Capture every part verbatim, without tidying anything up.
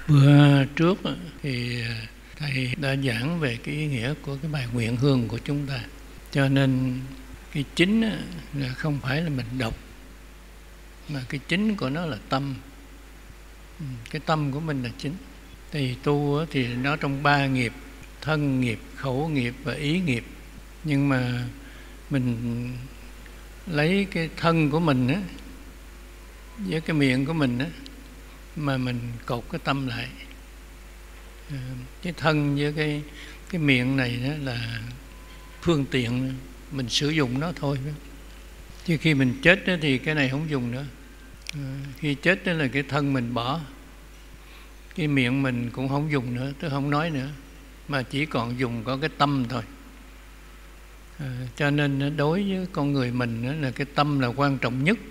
Bữa trước thì thầy đã giảng về cái ý nghĩa của cái bài nguyện hương của chúng ta, cho nên cái chính là không phải là mình đọc, mà cái chính của nó là tâm. Cái tâm của mình là chính. Thì tu thì nó trong ba nghiệp: thân nghiệp, khẩu nghiệp và ý nghiệp. Nhưng mà mình lấy cái thân của mình á với cái miệng của mình á mà mình cột cái tâm lại. Cái thân với cái cái miệng này đó là phương tiện mình sử dụng nó thôi, chứ khi mình chết đó thì cái này không dùng nữa. Khi chết đó là cái thân mình bỏ, cái miệng mình cũng không dùng nữa, tức không nói nữa, mà chỉ còn dùng có cái tâm thôi. À, cho nên đối với con người mình đó là cái tâm là quan trọng nhất.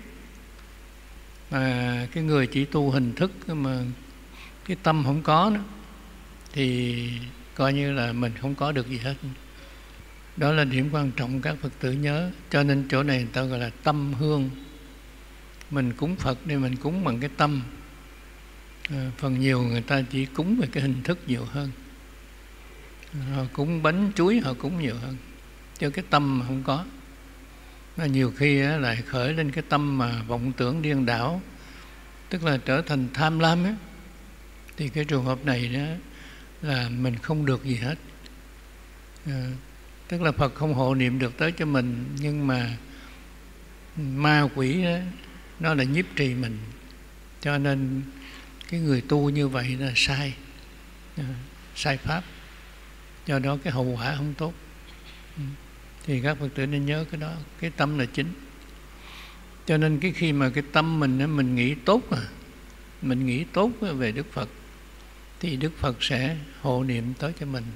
Mà cái người chỉ tu hình thức mà cái tâm không có nữa thì coi như là mình không có được gì hết. Đó là điểm quan trọng các Phật tử nhớ. Cho nên chỗ này người ta gọi là tâm hương. Mình cúng Phật thì mình cúng bằng cái tâm. À, phần nhiều người ta chỉ cúng về cái hình thức nhiều hơn. Họ cúng bánh chuối họ cúng nhiều hơn, chứ cái tâm mà không có. Mà nhiều khi á, lại khởi lên cái tâm mà vọng tưởng điên đảo, tức là trở thành tham lam á, thì cái trường hợp này đó là mình không được gì hết. À, tức là Phật không hộ niệm được tới cho mình, nhưng mà ma quỷ đó, nó là nhiếp trì mình. Cho nên cái người tu như vậy là sai, à, sai pháp. Do đó cái hậu quả không tốt. Thì các Phật tử nên nhớ cái đó, cái tâm là chính. Cho nên cái khi mà cái tâm mình mình nghĩ tốt, à, mình nghĩ tốt về Đức Phật, thì Đức Phật sẽ hộ niệm tới cho mình.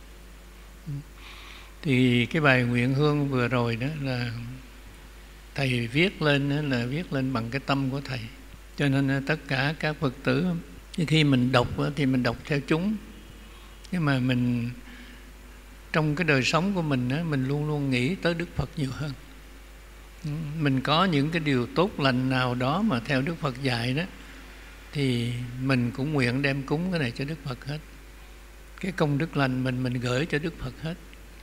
Thì cái bài nguyện hương vừa rồi đó là thầy viết lên, là viết lên bằng cái tâm của thầy. Cho nên tất cả các Phật tử khi mình đọc thì mình đọc theo chúng, nhưng mà mình trong cái đời sống của mình á, mình luôn luôn nghĩ tới Đức Phật nhiều hơn. Mình có những cái điều tốt lành nào đó mà theo Đức Phật dạy đó, thì mình cũng nguyện đem cúng cái này cho Đức Phật hết. Cái công đức lành mình mình gửi cho Đức Phật hết.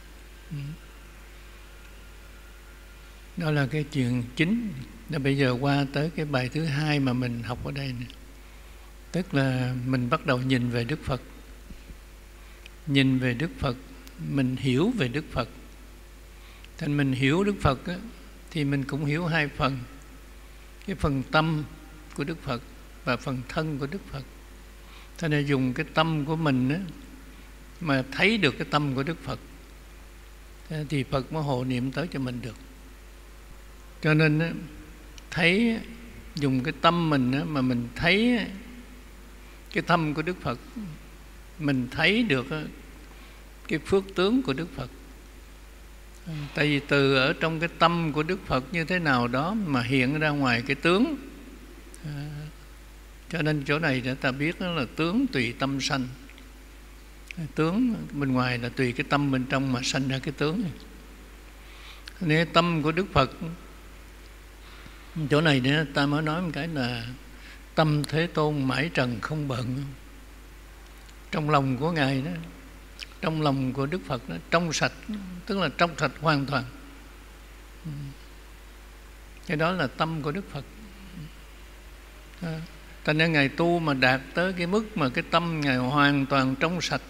Đó là cái chuyện chính. Là bây giờ qua tới cái bài thứ hai mà mình học ở đây này. Tức là mình bắt đầu nhìn về Đức Phật. Nhìn về Đức Phật, mình hiểu về Đức Phật. Thành mình hiểu Đức Phật á, thì mình cũng hiểu hai phần. Cái phần tâm của Đức Phật và phần thân của Đức Phật. Thế nên dùng cái tâm của mình á, mà thấy được cái tâm của Đức Phật, thì Phật mới hộ niệm tới cho mình được. Cho nên á, thấy, dùng cái tâm mình á, mà mình thấy cái tâm của Đức Phật, mình thấy được á, cái phước tướng của Đức Phật. Tại vì từ ở trong cái tâm của Đức Phật như thế nào đó mà hiện ra ngoài cái tướng. À, cho nên chỗ này để ta biết đó là tướng tùy tâm sanh. Tướng bên ngoài là tùy cái tâm bên trong mà sanh ra cái tướng. Nên tâm của Đức Phật, chỗ này để ta mới nói một cái là tâm Thế Tôn mãi trần không bận. Trong lòng của Ngài đó, trong lòng của Đức Phật đó, trong sạch, tức là trong sạch hoàn toàn. Cái đó là tâm của Đức Phật. À, thành ra Ngài tu mà đạt tới cái mức mà cái tâm Ngài hoàn toàn trong sạch.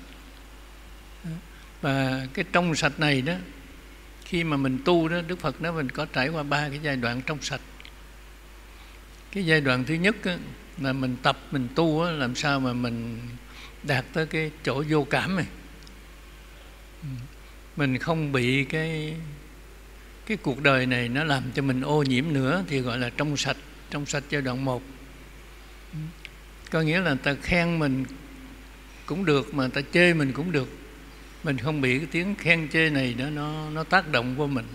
Và cái trong sạch này đó, khi mà mình tu đó, Đức Phật nói mình có trải qua ba cái giai đoạn trong sạch. Cái giai đoạn thứ nhất á, là mình tập, mình tu á, làm sao mà mình đạt tới cái chỗ vô cảm này. Mình không bị cái cái cuộc đời này nó làm cho mình ô nhiễm nữa, thì gọi là trong sạch. Trong sạch giai đoạn một. Có nghĩa là ta khen mình cũng được, mà ta chê mình cũng được. Mình không bị cái tiếng khen chê này đó, nó, nó tác động vô mình.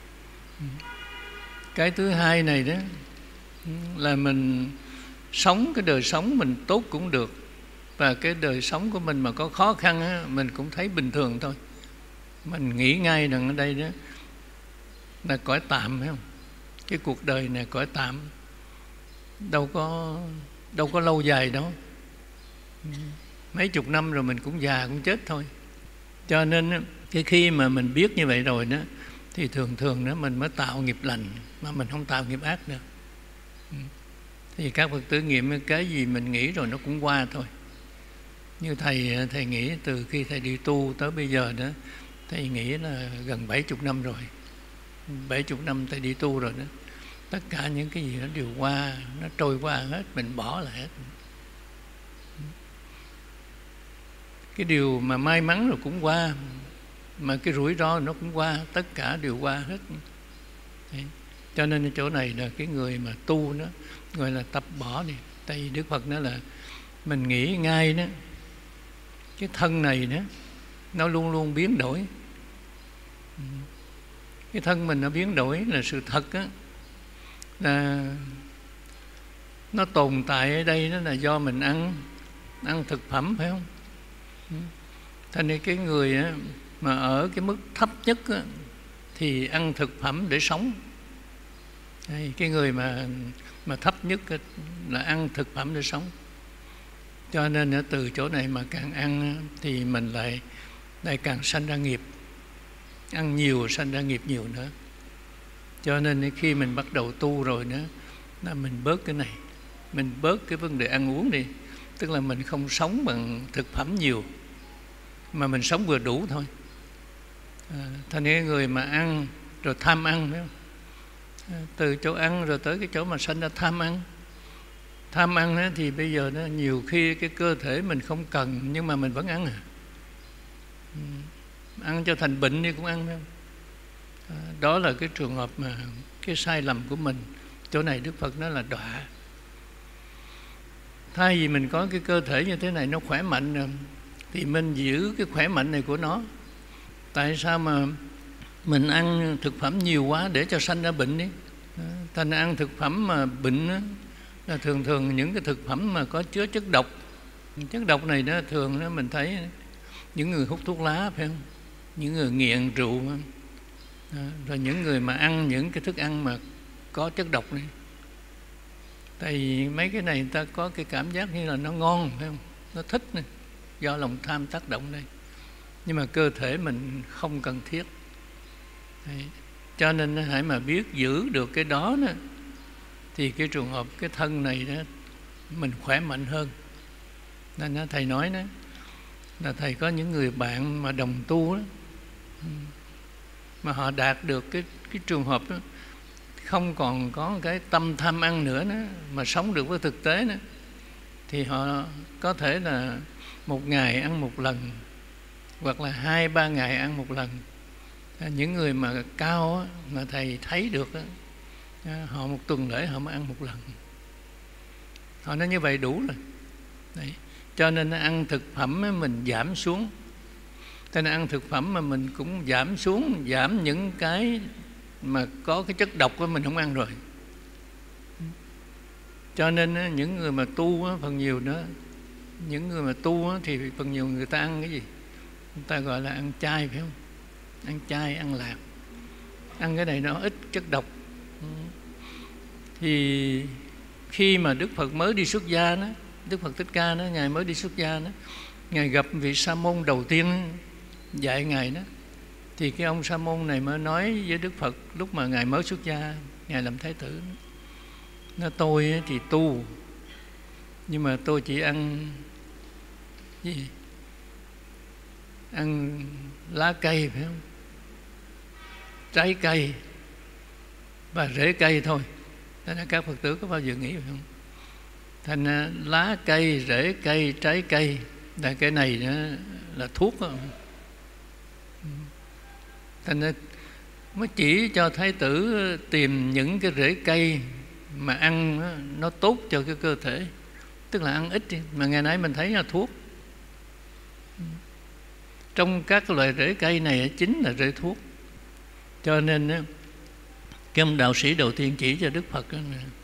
Cái thứ hai này đó là mình sống cái đời sống mình tốt cũng được, và cái đời sống của mình mà có khó khăn á, mình cũng thấy bình thường thôi. Mình nghĩ ngay rằng ở đây đó là cõi tạm, phải không? Cái cuộc đời này cõi tạm, đâu có đâu có lâu dài đâu. mấy chục năm rồi mình cũng già cũng chết thôi. Cho nên cái khi mà mình biết như vậy rồi đó, thì thường thường đó mình mới tạo nghiệp lành, mà mình không tạo nghiệp ác được. Thì các Phật tử nghiệm cái gì mình nghĩ rồi nó cũng qua thôi. Như thầy thầy nghĩ từ khi thầy đi tu tới bây giờ đó, thầy nghĩ là gần bảy chục năm rồi. Bảy chục năm thầy đi tu rồi đó. Tất cả những cái gì nó đều qua, nó trôi qua hết, mình bỏ lại hết. Cái điều mà may mắn rồi cũng qua, mà cái rủi ro nó cũng qua, tất cả đều qua hết. Đấy. Cho nên chỗ này là cái người mà tu đó gọi là tập bỏ đi. Tại vì Đức Phật nói là mình nghĩ ngay đó, cái thân này đó nó luôn luôn biến đổi. Cái thân mình nó biến đổi là sự thật á, là nó tồn tại ở đây đó là do mình ăn ăn thực phẩm, phải không? Thành nên cái người á, mà ở cái mức thấp nhất á, thì ăn thực phẩm để sống. Đây, cái người mà mà thấp nhất á, là ăn thực phẩm để sống. Cho nên á, từ chỗ này mà càng ăn á, thì mình lại lại càng sanh ra nghiệp. Ăn nhiều sanh ra nghiệp nhiều nữa. Cho nên khi mình bắt đầu tu rồi nữa, là mình bớt cái này, mình bớt cái vấn đề ăn uống đi. Tức là mình không sống bằng thực phẩm nhiều, mà mình sống vừa đủ thôi. À, thành ra người mà ăn rồi tham ăn, phải không? À, từ chỗ ăn rồi tới cái chỗ mà sanh ra tham ăn. Tham ăn đó, thì bây giờ đó, nhiều khi cái cơ thể mình không cần, nhưng mà mình vẫn ăn à. Ừ. Ăn cho thành bệnh đi cũng ăn, phải không? À, đó là cái trường hợp mà cái sai lầm của mình. Chỗ này Đức Phật nói là đọa. Thay vì mình có cái cơ thể như thế này nó khỏe mạnh, thì mình giữ cái khỏe mạnh này của nó. Tại sao mà mình ăn thực phẩm nhiều quá để cho sanh ra bệnh đi? Thành ăn thực phẩm mà bệnh đó, là thường thường những cái thực phẩm mà có chứa chất độc. Chất độc này đó thường đó mình thấy những người hút thuốc lá, phải không? Những người nghiện rượu, đó, rồi những người mà ăn những cái thức ăn mà có chất độc này. Tại vì mấy cái này người ta có cái cảm giác như là nó ngon, phải không? Nó thích này, do lòng tham tác động đây. Nhưng mà cơ thể mình không cần thiết. Đấy. Cho nên hãy mà biết giữ được cái đó, đó thì cái trường hợp cái thân này đó mình khỏe mạnh hơn. Nên đó, thầy nói đó là thầy có những người bạn mà đồng tu đó, mà họ đạt được cái, cái trường hợp đó, không còn có cái tâm tham ăn nữa đó, mà sống được với thực tế đó, thì họ có thể là một ngày ăn một lần, hoặc là hai ba ngày ăn một lần. Những người mà cao á, mà thầy thấy được á, họ một tuần lễ họ mới ăn một lần. Họ nói như vậy đủ rồi. Đấy. Cho nên ăn thực phẩm mình giảm xuống. Cho nên ăn thực phẩm mà mình cũng giảm xuống, giảm những cái mà có cái chất độc của mình không ăn rồi. Cho nên những người mà tu phần nhiều nữa, những người mà tu thì phần nhiều người ta ăn cái gì? Người ta gọi là ăn chay, phải không? Ăn chay, ăn lạc. Ăn cái này nó ít chất độc. Thì khi mà Đức Phật mới đi xuất gia đó, Đức Phật Thích Ca đó, Ngài mới đi xuất gia đó, Ngài gặp vị Sa môn đầu tiên dạy Ngài đó, thì cái ông Sa môn này mới nói với Đức Phật lúc mà Ngài mới xuất gia, Ngài làm Thái tử. Nói tôi thì tu, nhưng mà tôi chỉ ăn gì? Ăn lá cây, phải không? Trái cây và rễ cây thôi. Thế nên các Phật tử có bao giờ nghĩ phải không? Thành lá cây, rễ cây, trái cây là cái này là thuốc đó. Thành nên mới chỉ cho Thái tử tìm những cái rễ cây mà ăn nó tốt cho cái cơ thể, tức là ăn ít đi. Mà ngày nay mình thấy là thuốc. Trong các loại rễ cây này chính là rễ thuốc. Cho nên cái ông đạo sĩ đầu tiên chỉ cho Đức Phật là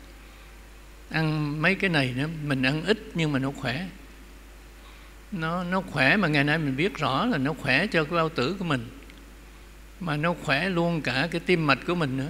ăn mấy cái này nữa, mình ăn ít nhưng mà nó khỏe. Nó, nó khỏe mà ngày nay mình biết rõ là nó khỏe cho cái bao tử của mình, mà nó khỏe luôn cả cái tim mạch của mình nữa.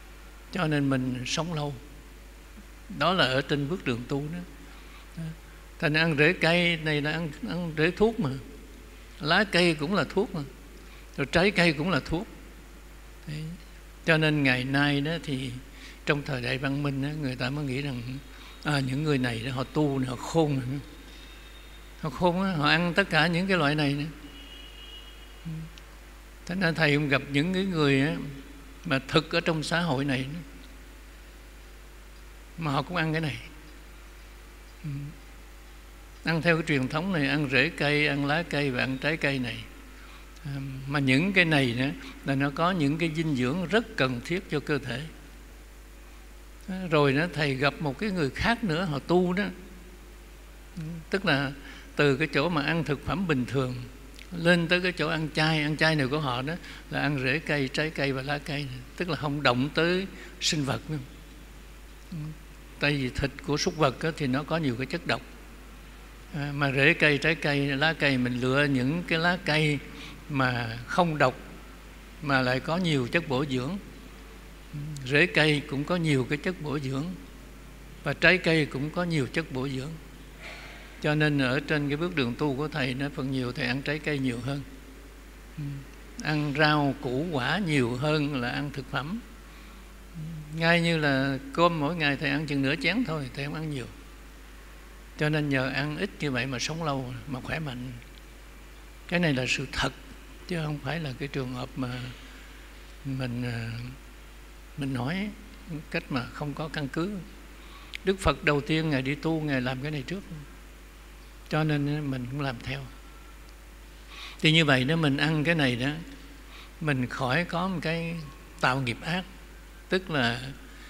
Cho nên mình sống lâu. Đó là ở trên bước đường tu đó. Thành ăn rễ cây này là ăn, ăn rễ thuốc mà. Lá cây cũng là thuốc mà. Rồi trái cây cũng là thuốc. Đấy. Cho nên ngày nay đó thì trong thời đại văn minh đó, người ta mới nghĩ rằng à, những người này đó, họ tu, họ khôn nữa. Họ khôn đó, họ ăn tất cả những cái loại này nữa. Thế nên thầy cũng gặp những cái người đó, mà thực ở trong xã hội này đó, mà họ cũng ăn cái này. Ăn theo cái truyền thống này, ăn rễ cây, ăn lá cây và ăn trái cây này. À, mà những cái này nữa là nó có những cái dinh dưỡng rất cần thiết cho cơ thể. À, rồi đó thầy gặp một cái người khác nữa, họ tu đó, tức là từ cái chỗ mà ăn thực phẩm bình thường lên tới cái chỗ ăn chay. Ăn chay này của họ đó là ăn rễ cây, trái cây và lá cây này. Tức là không động tới sinh vật nữa. Tại vì thịt của súc vật đó, thì nó có nhiều cái chất độc. À, mà rễ cây, trái cây, lá cây mình lựa những cái lá cây mà không độc mà lại có nhiều chất bổ dưỡng. Rễ cây cũng có nhiều cái chất bổ dưỡng và trái cây cũng có nhiều chất bổ dưỡng. Cho nên ở trên cái bước đường tu của thầy nó phần nhiều thầy ăn trái cây nhiều hơn, ăn rau củ quả nhiều hơn là ăn thực phẩm. Ngay như là cơm mỗi ngày thầy ăn chừng nửa chén thôi, thầy không ăn nhiều. Cho nên nhờ ăn ít như vậy mà sống lâu, mà khỏe mạnh. Cái này là sự thật, chứ không phải là cái trường hợp mà mình mình nói cách mà không có căn cứ. Đức Phật đầu tiên Ngài đi tu, Ngài làm cái này trước, cho nên mình cũng làm theo. Thì như vậy đó, mình ăn cái này đó, mình khỏi có một cái tạo nghiệp ác, tức là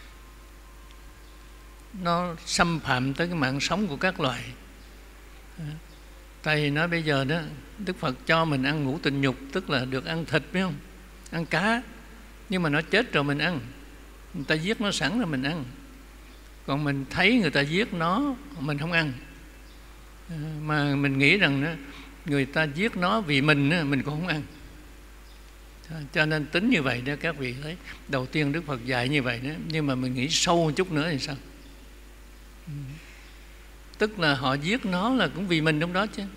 nó xâm phạm tới cái mạng sống của các loài. Tại vì nói bây giờ đó, Đức Phật cho mình ăn ngũ tịnh nhục, tức là được ăn thịt, phải không? Ăn cá, nhưng mà nó chết rồi mình ăn. Người ta giết nó sẵn rồi mình ăn. Còn mình thấy người ta giết nó, mình không ăn. Mà mình nghĩ rằng đó, người ta giết nó vì mình, mình cũng không ăn. Cho nên tính như vậy đó các vị thấy. Đầu tiên Đức Phật dạy như vậy đó, nhưng mà mình nghĩ sâu một chút nữa thì sao? Tức là họ giết nó là cũng vì mình trong đó chứ.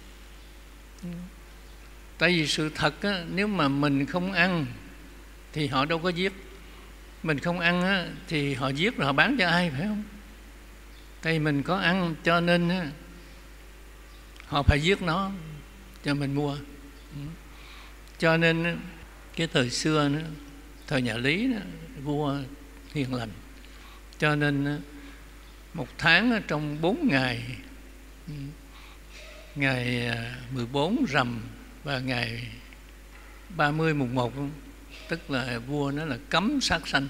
Tại vì sự thật á, nếu mà mình không ăn thì họ đâu có giết. Mình không ăn á, thì họ giết rồi họ bán cho ai, phải không? Tại vì mình có ăn cho nên á, họ phải giết nó cho mình mua. Cho nên cái thời xưa nữa, thời nhà Lý đó, vua hiền lành, cho nên một tháng trong bốn ngày, ngày mười bốn rằm và ngày ba mươi mùng một, tức là vua nó là cấm sát sanh.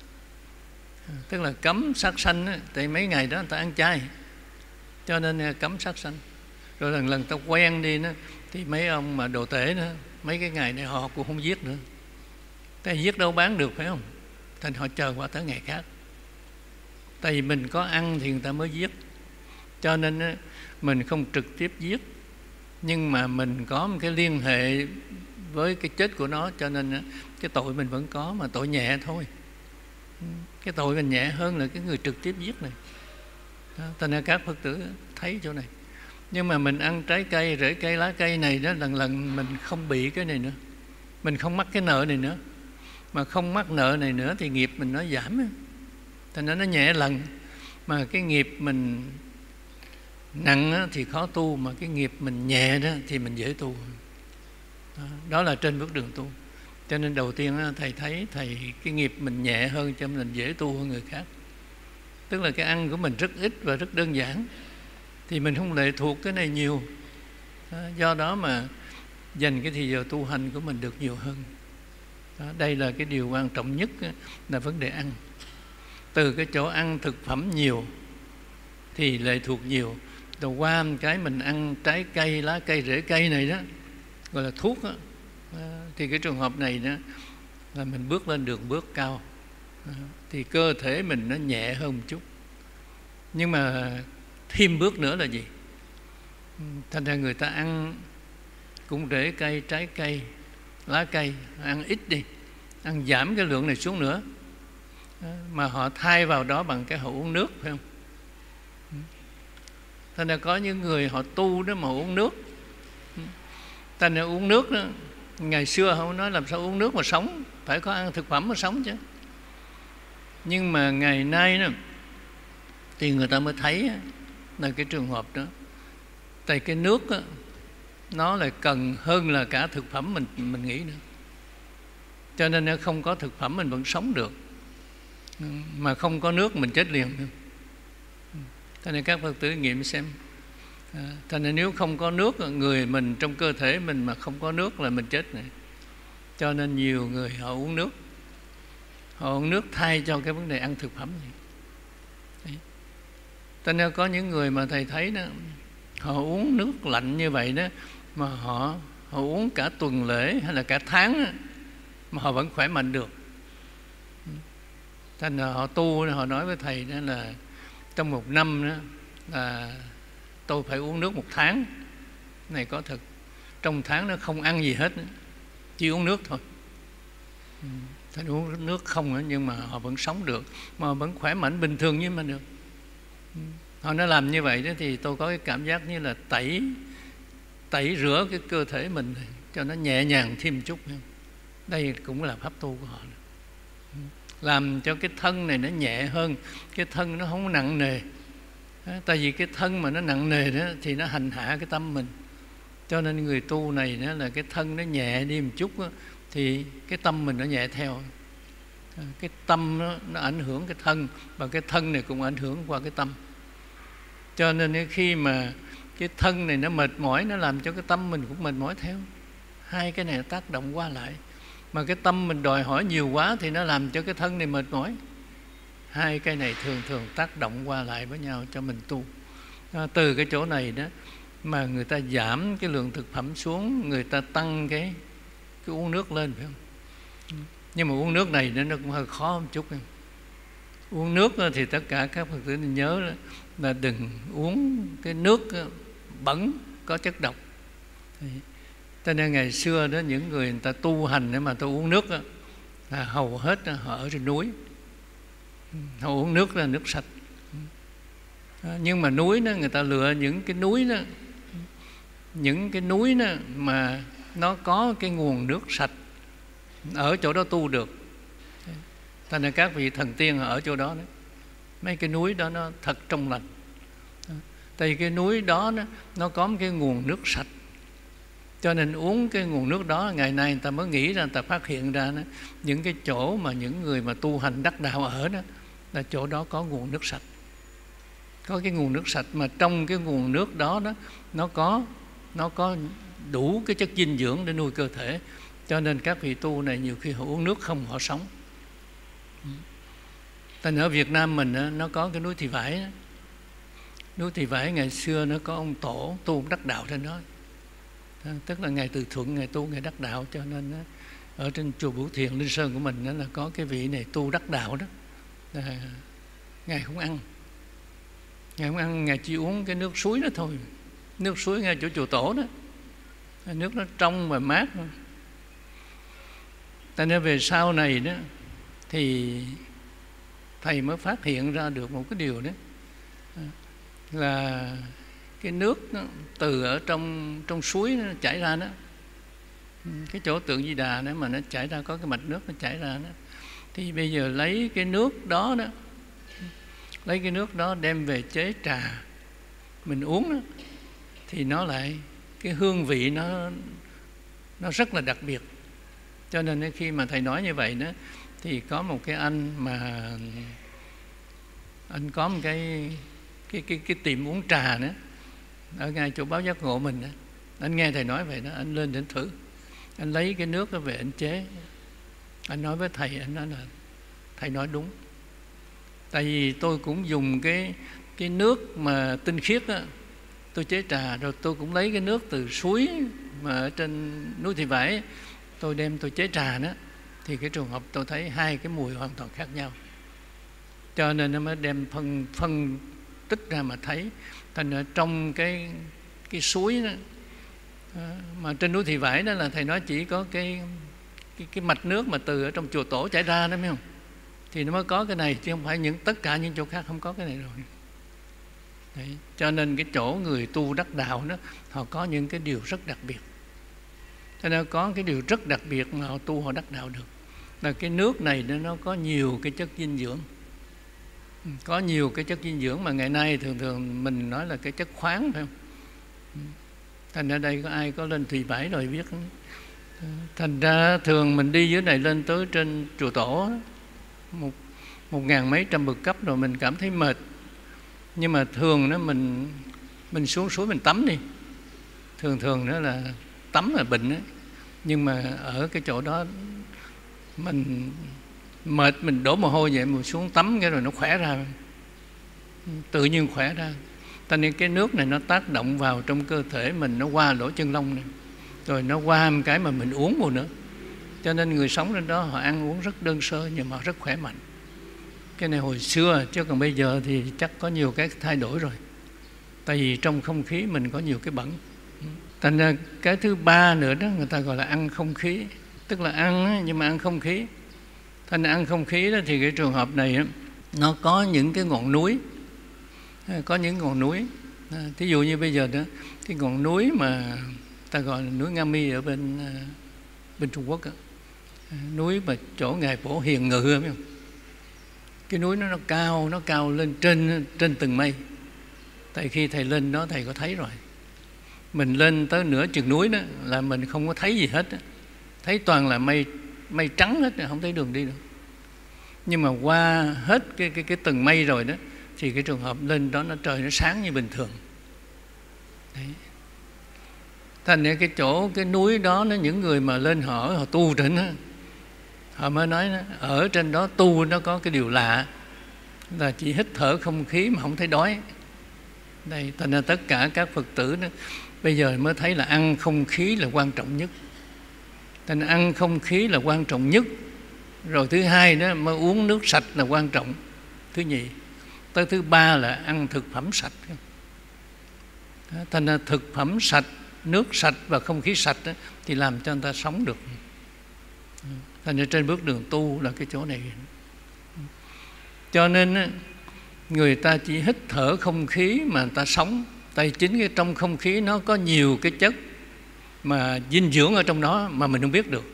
Tức là cấm sát sanh á, tại mấy ngày đó người ta ăn chay, cho nên cấm sát sanh. Rồi lần lần ta quen đi đó, thì mấy ông mà đồ tể đó, mấy cái ngày này họ cũng không giết nữa. Ta giết đâu bán được, phải không? Thành họ chờ qua tới ngày khác. Tại vì mình có ăn thì người ta mới giết. Cho nên á, mình không trực tiếp giết, nhưng mà mình có một cái liên hệ với cái chết của nó, cho nên á, cái tội mình vẫn có, mà tội nhẹ thôi. Cái tội mình nhẹ hơn là cái người trực tiếp giết này. Thành ra các Phật tử thấy chỗ này. Nhưng mà mình ăn trái cây, rễ cây, lá cây này đó, lần lần mình không bị cái này nữa. Mình không mắc cái nợ này nữa. Mà không mắc nợ này nữa thì nghiệp mình nó giảm. Thành ra nó nhẹ lần. Mà cái nghiệp mình nặng thì khó tu, mà cái nghiệp mình nhẹ đó thì mình dễ tu. Đó, đó là trên bước đường tu. Cho nên đầu tiên thầy thấy thầy cái nghiệp mình nhẹ hơn, cho nên mình dễ tu hơn người khác. Tức là cái ăn của mình rất ít và rất đơn giản, thì mình không lệ thuộc cái này nhiều. Đó, do đó mà dành cái thời giờ tu hành của mình được nhiều hơn. Đó, đây là cái điều quan trọng nhất là vấn đề ăn. Từ cái chỗ ăn thực phẩm nhiều thì lệ thuộc nhiều, rồi qua cái mình ăn trái cây, lá cây, rễ cây này đó, gọi là thuốc đó. Đó, thì cái trường hợp này đó là mình bước lên đường bước cao. Đó, thì cơ thể mình nó nhẹ hơn một chút. Nhưng mà thêm bước nữa là gì? Thành ra người ta ăn cũng rễ cây, trái cây, lá cây, ăn ít đi, ăn giảm cái lượng này xuống nữa. Đó, mà họ thay vào đó bằng cái họ uống nước, phải không? Thành ra có những người họ tu đó mà uống nước. Thành ra uống nước đó, ngày xưa không nói làm sao uống nước mà sống, phải có ăn thực phẩm mà sống chứ. Nhưng mà ngày nay đó, thì người ta mới thấy là cái trường hợp đó. Tại cái nước đó, nó lại cần hơn là cả thực phẩm mình mình nghĩ nữa. Cho nên nếu không có thực phẩm mình vẫn sống được, mà không có nước mình chết liền. Cho nên các Phật tử nghiệm xem. Cho nên nếu không có nước, người mình trong cơ thể mình mà không có nước là mình chết này. Cho nên nhiều người họ uống nước, họ uống nước thay cho cái vấn đề ăn thực phẩm này. Đấy. Cho nên có những người mà thầy thấy đó, họ uống nước lạnh như vậy đó, mà họ họ uống cả tuần lễ hay là cả tháng đó, mà họ vẫn khỏe mạnh được. Thành ra họ tu, họ nói với thầy đó là trong một năm đó là tôi phải uống nước một tháng. Này có thật, trong tháng nó không ăn gì hết, chỉ uống nước thôi. Thành uống nước không nữa, nhưng mà họ vẫn sống được, mà họ vẫn khỏe mạnh bình thường như mình được. Họ nó làm như vậy đó thì tôi có cái cảm giác như là tẩy tẩy rửa cái cơ thể mình cho nó nhẹ nhàng thêm chút. Đây cũng là pháp tu của họ, làm cho cái thân này nó nhẹ hơn, cái thân nó không nặng nề. Tại vì cái thân mà nó nặng nề đó thì nó hành hạ cái tâm mình. Cho nên người tu này đó là cái thân nó nhẹ đi một chút đó, thì cái tâm mình nó nhẹ theo. Cái tâm nó, nó ảnh hưởng cái thân, và cái thân này cũng ảnh hưởng qua cái tâm. Cho nên khi mà cái thân này nó mệt mỏi, nó làm cho cái tâm mình cũng mệt mỏi theo. Hai cái này tác động qua lại. Mà cái tâm mình đòi hỏi nhiều quá thì nó làm cho cái thân này mệt mỏi. Hai cái này thường thường tác động qua lại với nhau cho mình tu. À, từ cái chỗ này đó mà người ta giảm cái lượng thực phẩm xuống, người ta tăng cái, cái uống nước lên, phải không? Nhưng mà uống nước này nó cũng hơi khó một chút. Không? Uống nước thì tất cả các Phật tử nên nhớ là đừng uống cái nước bẩn có chất độc. Cho nên ngày xưa đó những người người ta tu hành để mà tôi uống nước đó, là hầu hết họ ở trên núi, họ uống nước là nước sạch. Nhưng mà núi đó người ta lựa những cái núi đó, những cái núi đó mà nó có cái nguồn nước sạch, ở chỗ đó tu được. Thành ra các vị thần tiên ở chỗ đó, đó mấy cái núi đó nó thật trong lành. Tại vì cái núi đó nó, nó có một cái nguồn nước sạch, cho nên uống cái nguồn nước đó. Ngày nay người ta mới nghĩ ra, người ta phát hiện ra đó, những cái chỗ mà những người mà tu hành đắc đạo ở đó là chỗ đó có nguồn nước sạch, có cái nguồn nước sạch. Mà trong cái nguồn nước đó đó nó có nó có đủ cái chất dinh dưỡng để nuôi cơ thể. Cho nên các vị tu này nhiều khi họ uống nước không họ sống. Tại ở Việt Nam mình đó, nó có cái núi Thị Vải đó. Núi Thị Vải ngày xưa nó có ông tổ tu đắc đạo trên đó, tức là ngày Từ Thuận, ngày tu ngày đắc đạo. Cho nên đó, ở trên chùa Bửu Thiền Linh Sơn của mình đó là có cái vị này tu đắc đạo đó, là ngài không ăn, ngài không ăn, ngài chỉ uống cái nước suối đó thôi. Nước suối ngay chỗ chùa Tổ đó, nước nó trong và mát. Tại nên về sau này đó thì thầy mới phát hiện ra được một cái điều đó, là cái nước đó, từ ở trong trong suối nó chảy ra đó, cái chỗ tượng Di Đà đó mà nó chảy ra, có cái mạch nước nó chảy ra đó, thì bây giờ lấy cái nước đó đó, lấy cái nước đó đem về chế trà mình uống đó, thì nó lại cái hương vị nó nó rất là đặc biệt. Cho nên khi mà thầy nói như vậy đó, thì có một cái anh mà anh có một cái cái cái cái tiệm uống trà nữa ở ngay chỗ Báo Giác Ngộ mình đó. Anh nghe thầy nói vậy đó, anh lên đến thử, anh lấy cái nước đó về anh chế. Anh nói với thầy, anh nói là thầy nói đúng. Tại vì tôi cũng dùng cái cái nước mà tinh khiết đó, tôi chế trà, rồi tôi cũng lấy cái nước từ suối mà ở trên núi Thị Vải, tôi đem tôi chế trà đó, thì cái trường hợp tôi thấy hai cái mùi hoàn toàn khác nhau. Cho nên nó mới đem phân phân tích ra mà thấy. Thành ở trong cái cái suối đó, mà trên núi Thị Vải đó là thầy nói chỉ có cái cái, cái mạch nước mà từ ở trong chùa Tổ chảy ra đó, phải không? Thì nó mới có cái này, chứ không phải những tất cả những chỗ khác không có cái này rồi. Đấy. Cho nên cái chỗ người tu đắc đạo đó, họ có những cái điều rất đặc biệt. Cho nên có cái điều rất đặc biệt mà họ tu họ đắc đạo được, là cái nước này nó có nhiều cái chất dinh dưỡng. Có nhiều cái chất dinh dưỡng mà ngày nay thường thường mình nói là cái chất khoáng, phải không? Thành ra đây có ai có lên Thùy Bãi rồi biết. Thành ra thường mình đi dưới này lên tới trên chùa Tổ một, một ngàn mấy trăm bậc cấp rồi mình cảm thấy mệt. Nhưng mà thường đó mình mình xuống suối mình tắm đi, thường thường đó là tắm là bệnh ấy. Nhưng mà ở cái chỗ đó mình mệt, mình đổ mồ hôi vậy, mình xuống tắm cái rồi nó khỏe ra, tự nhiên khỏe ra. Cho nên cái nước này nó tác động vào trong cơ thể mình, nó qua lỗ chân lông này, rồi nó qua một cái mà mình uống vào nữa. Cho nên người sống trên đó họ ăn uống rất đơn sơ nhưng mà họ rất khỏe mạnh. Cái này hồi xưa, chứ còn bây giờ thì chắc có nhiều cái thay đổi rồi. Tại vì trong không khí mình có nhiều cái bẩn. Thành ra cái thứ ba nữa đó người ta gọi là ăn không khí. Tức là ăn nhưng mà ăn không khí. Thành ra ăn không khí đó thì cái trường hợp này nó có những cái ngọn núi. Có những ngọn núi. Thí dụ như bây giờ đó, cái ngọn núi mà ta gọi là núi Nga Mi ở bên bên Trung Quốc đó. Núi mà chỗ Ngài Phổ Hiền ngự, biết không? Cái núi nó nó cao, nó cao lên trên trên từng mây. Tại khi thầy lên đó thầy có thấy rồi. Mình lên tới nửa chừng núi đó là mình không có thấy gì hết đó. Thấy toàn là mây mây trắng hết, không thấy đường đi được. Nhưng mà qua hết cái cái cái từng mây rồi đó thì cái trường hợp lên đó nó trời nó sáng như bình thường. Đấy. Thành ra cái chỗ cái núi đó nó những người mà lên họ họ tu trên đó, họ mới nói đó, ở trên đó tu nó có cái điều lạ là chỉ hít thở không khí mà không thấy đói. Đây, thành ra tất cả các Phật tử đó, bây giờ mới thấy là ăn không khí là quan trọng nhất. Thành ra ăn không khí là quan trọng nhất. Rồi thứ hai đó mới uống nước sạch là quan trọng. Thứ nhì. Tới thứ ba là ăn thực phẩm sạch. Đó, thành ra thực phẩm sạch, nước sạch và không khí sạch đó, thì làm cho người ta sống được. Thành ra trên bước đường tu là cái chỗ này. Cho nên người ta chỉ hít thở không khí mà người ta sống. Tại chính cái trong không khí nó có nhiều cái chất mà dinh dưỡng ở trong đó mà mình không biết được.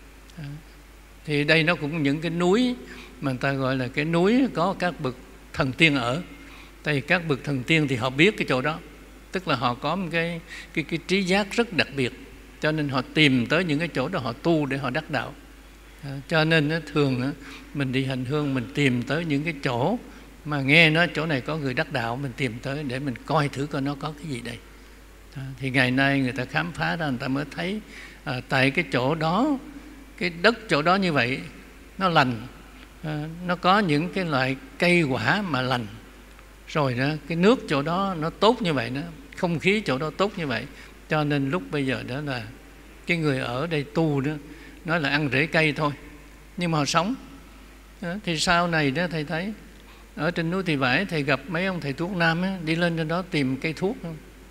Thì đây nó cũng những cái núi mà người ta gọi là cái núi có các bậc thần tiên ở. Tại vì các bậc thần tiên thì họ biết cái chỗ đó. Tức là họ có một cái, cái, cái trí giác rất đặc biệt. Cho nên họ tìm tới những cái chỗ đó họ tu để họ đắc đạo. Cho nên thường mình đi hành hương mình tìm tới những cái chỗ mà nghe nói chỗ này có người đắc đạo, mình tìm tới để mình coi thử coi nó có cái gì đây. Thì ngày nay người ta khám phá ra, người ta mới thấy à, tại cái chỗ đó, cái đất chỗ đó như vậy nó lành, à, nó có những cái loại cây quả mà lành. Rồi đó, cái nước chỗ đó nó tốt như vậy đó, không khí chỗ đó tốt như vậy. Cho nên lúc bây giờ đó là cái người ở đây tu đó nói là ăn rễ cây thôi, nhưng mà họ sống. Đó, thì sau này đó thầy thấy ở trên núi Thị Vải thầy gặp mấy ông thầy thuốc nam á, đi lên trên đó tìm cây thuốc,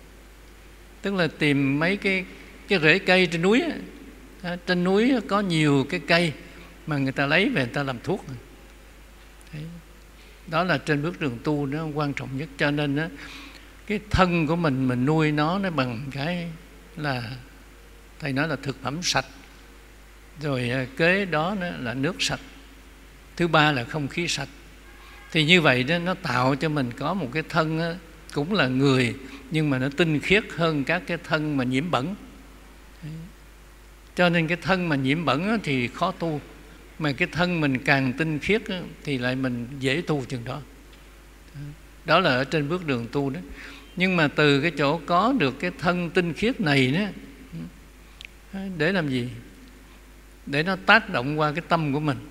tức là tìm mấy cái cái rễ cây trên núi á. Đó, trên núi có nhiều cái cây mà người ta lấy về người ta làm thuốc. Đấy. Đó là trên bước đường tu nó quan trọng nhất. Cho nên đó, cái thân của mình mình nuôi nó nó bằng cái là thầy nói là thực phẩm sạch, rồi kế đó là nước sạch, thứ ba là không khí sạch. Thì như vậy đó nó tạo cho mình có một cái thân đó, cũng là người nhưng mà nó tinh khiết hơn các cái thân mà nhiễm bẩn. Đấy. Cho nên cái thân mà nhiễm bẩn đó thì khó tu, mà cái thân mình càng tinh khiết đó, thì lại mình dễ tu chừng đó. Đó là ở trên bước đường tu đó. Nhưng mà từ cái chỗ có được cái thân tinh khiết này đó, để làm gì? Để nó tác động qua cái tâm của mình.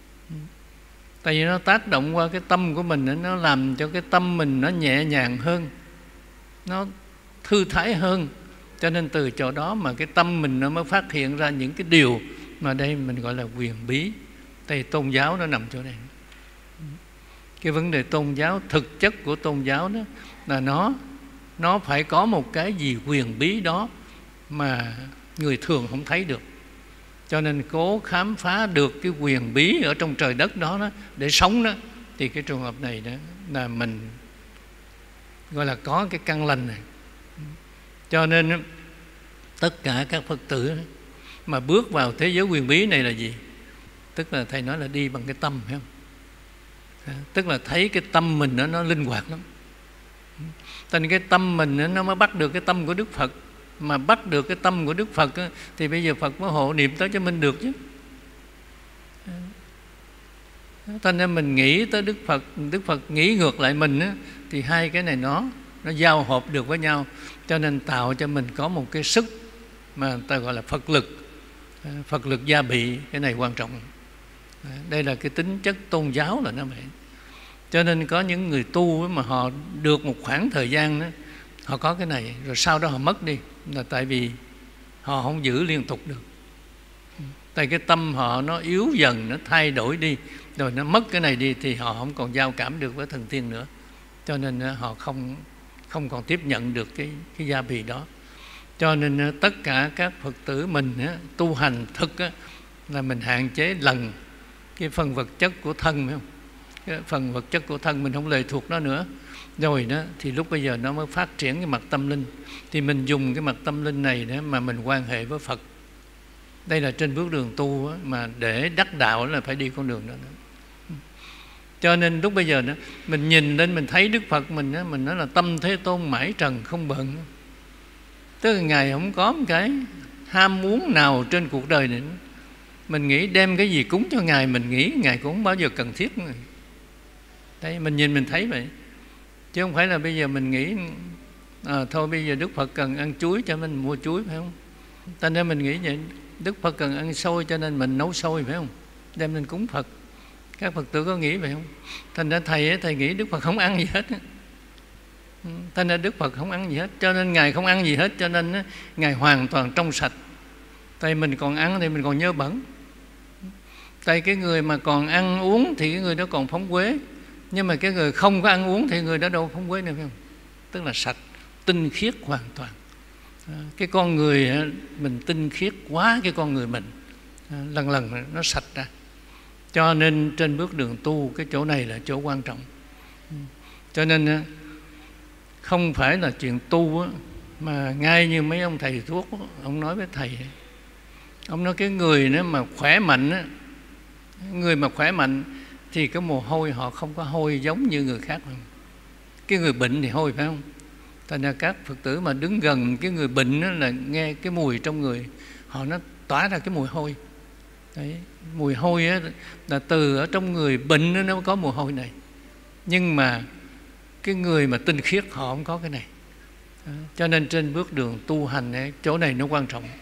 Tại vì nó tác động qua cái tâm của mình, nó làm cho cái tâm mình nó nhẹ nhàng hơn, nó thư thái hơn. Cho nên từ chỗ đó mà cái tâm mình nó mới phát hiện ra những cái điều mà đây mình gọi là quyền bí. Tại vì tôn giáo nó nằm chỗ này. Cái vấn đề tôn giáo, thực chất của tôn giáo đó là nó nó phải có một cái gì quyền bí đó mà người thường không thấy được. Cho nên cố khám phá được cái quyền bí ở trong trời đất đó, đó để sống đó, thì cái trường hợp này đó là mình gọi là có cái căn lành này. Cho nên tất cả các Phật tử mà bước vào thế giới quyền bí này là gì? Tức là thầy nói là đi bằng cái tâm, phải không? À, tức là thấy cái tâm mình nó, nó linh hoạt lắm. Thành cái tâm mình nó mới bắt được cái tâm của Đức Phật. Mà bắt được cái tâm của Đức Phật thì bây giờ Phật mới hộ niệm tới cho mình được chứ. Thành ra mình nghĩ tới Đức Phật, Đức Phật nghĩ ngược lại mình á, thì hai cái này nó nó giao hợp được với nhau, cho nên tạo cho mình có một cái sức mà ta gọi là Phật lực, Phật lực gia bị. Cái này quan trọng. Đây là cái tính chất tôn giáo là nó vậy. Cho nên có những người tu mà họ được một khoảng thời gian đó, họ có cái này rồi sau đó họ mất đi, là tại vì họ không giữ liên tục được. Tại cái tâm họ nó yếu dần, nó thay đổi đi, rồi nó mất cái này đi thì họ không còn giao cảm được với thần tiên nữa. Cho nên họ không không còn tiếp nhận được cái, cái gia bì đó. Cho nên tất cả các Phật tử mình tu hành thực là mình hạn chế lần cái phần vật chất của thân, phải không? Cái phần vật chất của thân mình không lệ thuộc nó nữa. Rồi đó thì lúc bây giờ nó mới phát triển cái mặt tâm linh. Thì mình dùng cái mặt tâm linh này đó mà mình quan hệ với Phật. Đây là trên bước đường tu đó, mà để đắc đạo là phải đi con đường đó, đó. Cho nên lúc bây giờ đó, mình nhìn lên mình thấy Đức Phật mình đó, mình nói là tâm Thế Tôn mãi trần không bận. Tức là Ngài không có một cái ham muốn nào trên cuộc đời này. Mình nghĩ đem cái gì cúng cho Ngài, mình nghĩ Ngài cũng không bao giờ cần thiết. Đấy, mình nhìn mình thấy vậy. Chứ không phải là bây giờ mình nghĩ à, thôi bây giờ Đức Phật cần ăn chuối cho mình mua chuối, phải không? Thành ra mình nghĩ vậy. Đức Phật cần ăn xôi cho nên mình nấu xôi, phải không? Đem lên cúng Phật. Các Phật tử có nghĩ vậy không? Thành ra thầy thầy nghĩ Đức Phật không ăn gì hết. Thành ra Đức Phật không ăn gì hết, cho nên Ngài không ăn gì hết, cho nên Ngài hoàn toàn trong sạch. Tại mình còn ăn thì mình còn nhơ bẩn. Tại cái người mà còn ăn uống thì cái người đó còn phóng uế. Nhưng mà cái người không có ăn uống thì người đó đâu phóng uế nữa, phải không? Tức là sạch, tinh khiết hoàn toàn. Cái con người mình tinh khiết quá, cái con người mình lần lần nó sạch ra. Cho nên trên bước đường tu cái chỗ này là chỗ quan trọng. Cho nên không phải là chuyện tu mà ngay như mấy ông thầy thuốc, ông nói với thầy, ông nói cái người đó mà khỏe mạnh, người mà khỏe mạnh thì cái mồ hôi họ không có hôi giống như người khác. Cái người bệnh thì hôi, phải không? Thành ra các Phật tử mà đứng gần cái người bệnh đó là nghe cái mùi trong người họ nó tỏa ra cái mùi hôi. Đấy, mùi hôi á, là từ ở trong người bệnh đó, nó có mùi hôi này. Nhưng mà cái người mà tinh khiết họ không có cái này. Đó, cho nên trên bước đường tu hành ấy, chỗ này nó quan trọng.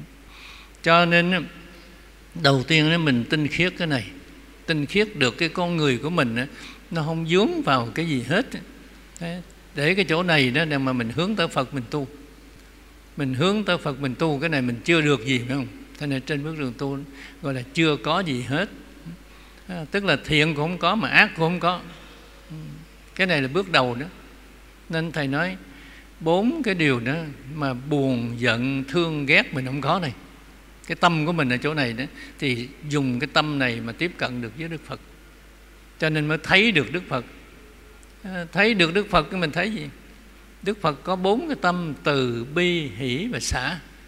Cho nên đầu tiên đó, mình tinh khiết cái này, tinh khiết được cái con người của mình đó, nó không vướng vào cái gì hết. Đấy, để cái chỗ này đó để mà mình hướng tới Phật mình tu. Mình hướng tới Phật mình tu, cái này mình chưa được gì, phải không? Thế nên trên bước đường tu gọi là chưa có gì hết. À, tức là thiện cũng không có mà ác cũng không có. Cái này là bước đầu đó. Nên thầy nói bốn cái điều đó mà buồn, giận, thương, ghét mình không có này. Cái tâm của mình ở chỗ này đó, thì dùng cái tâm này mà tiếp cận được với Đức Phật. Cho nên mới thấy được Đức Phật. À, thấy được Đức Phật mình thấy gì? Đức Phật có bốn cái tâm: từ, bi, hỷ và xả.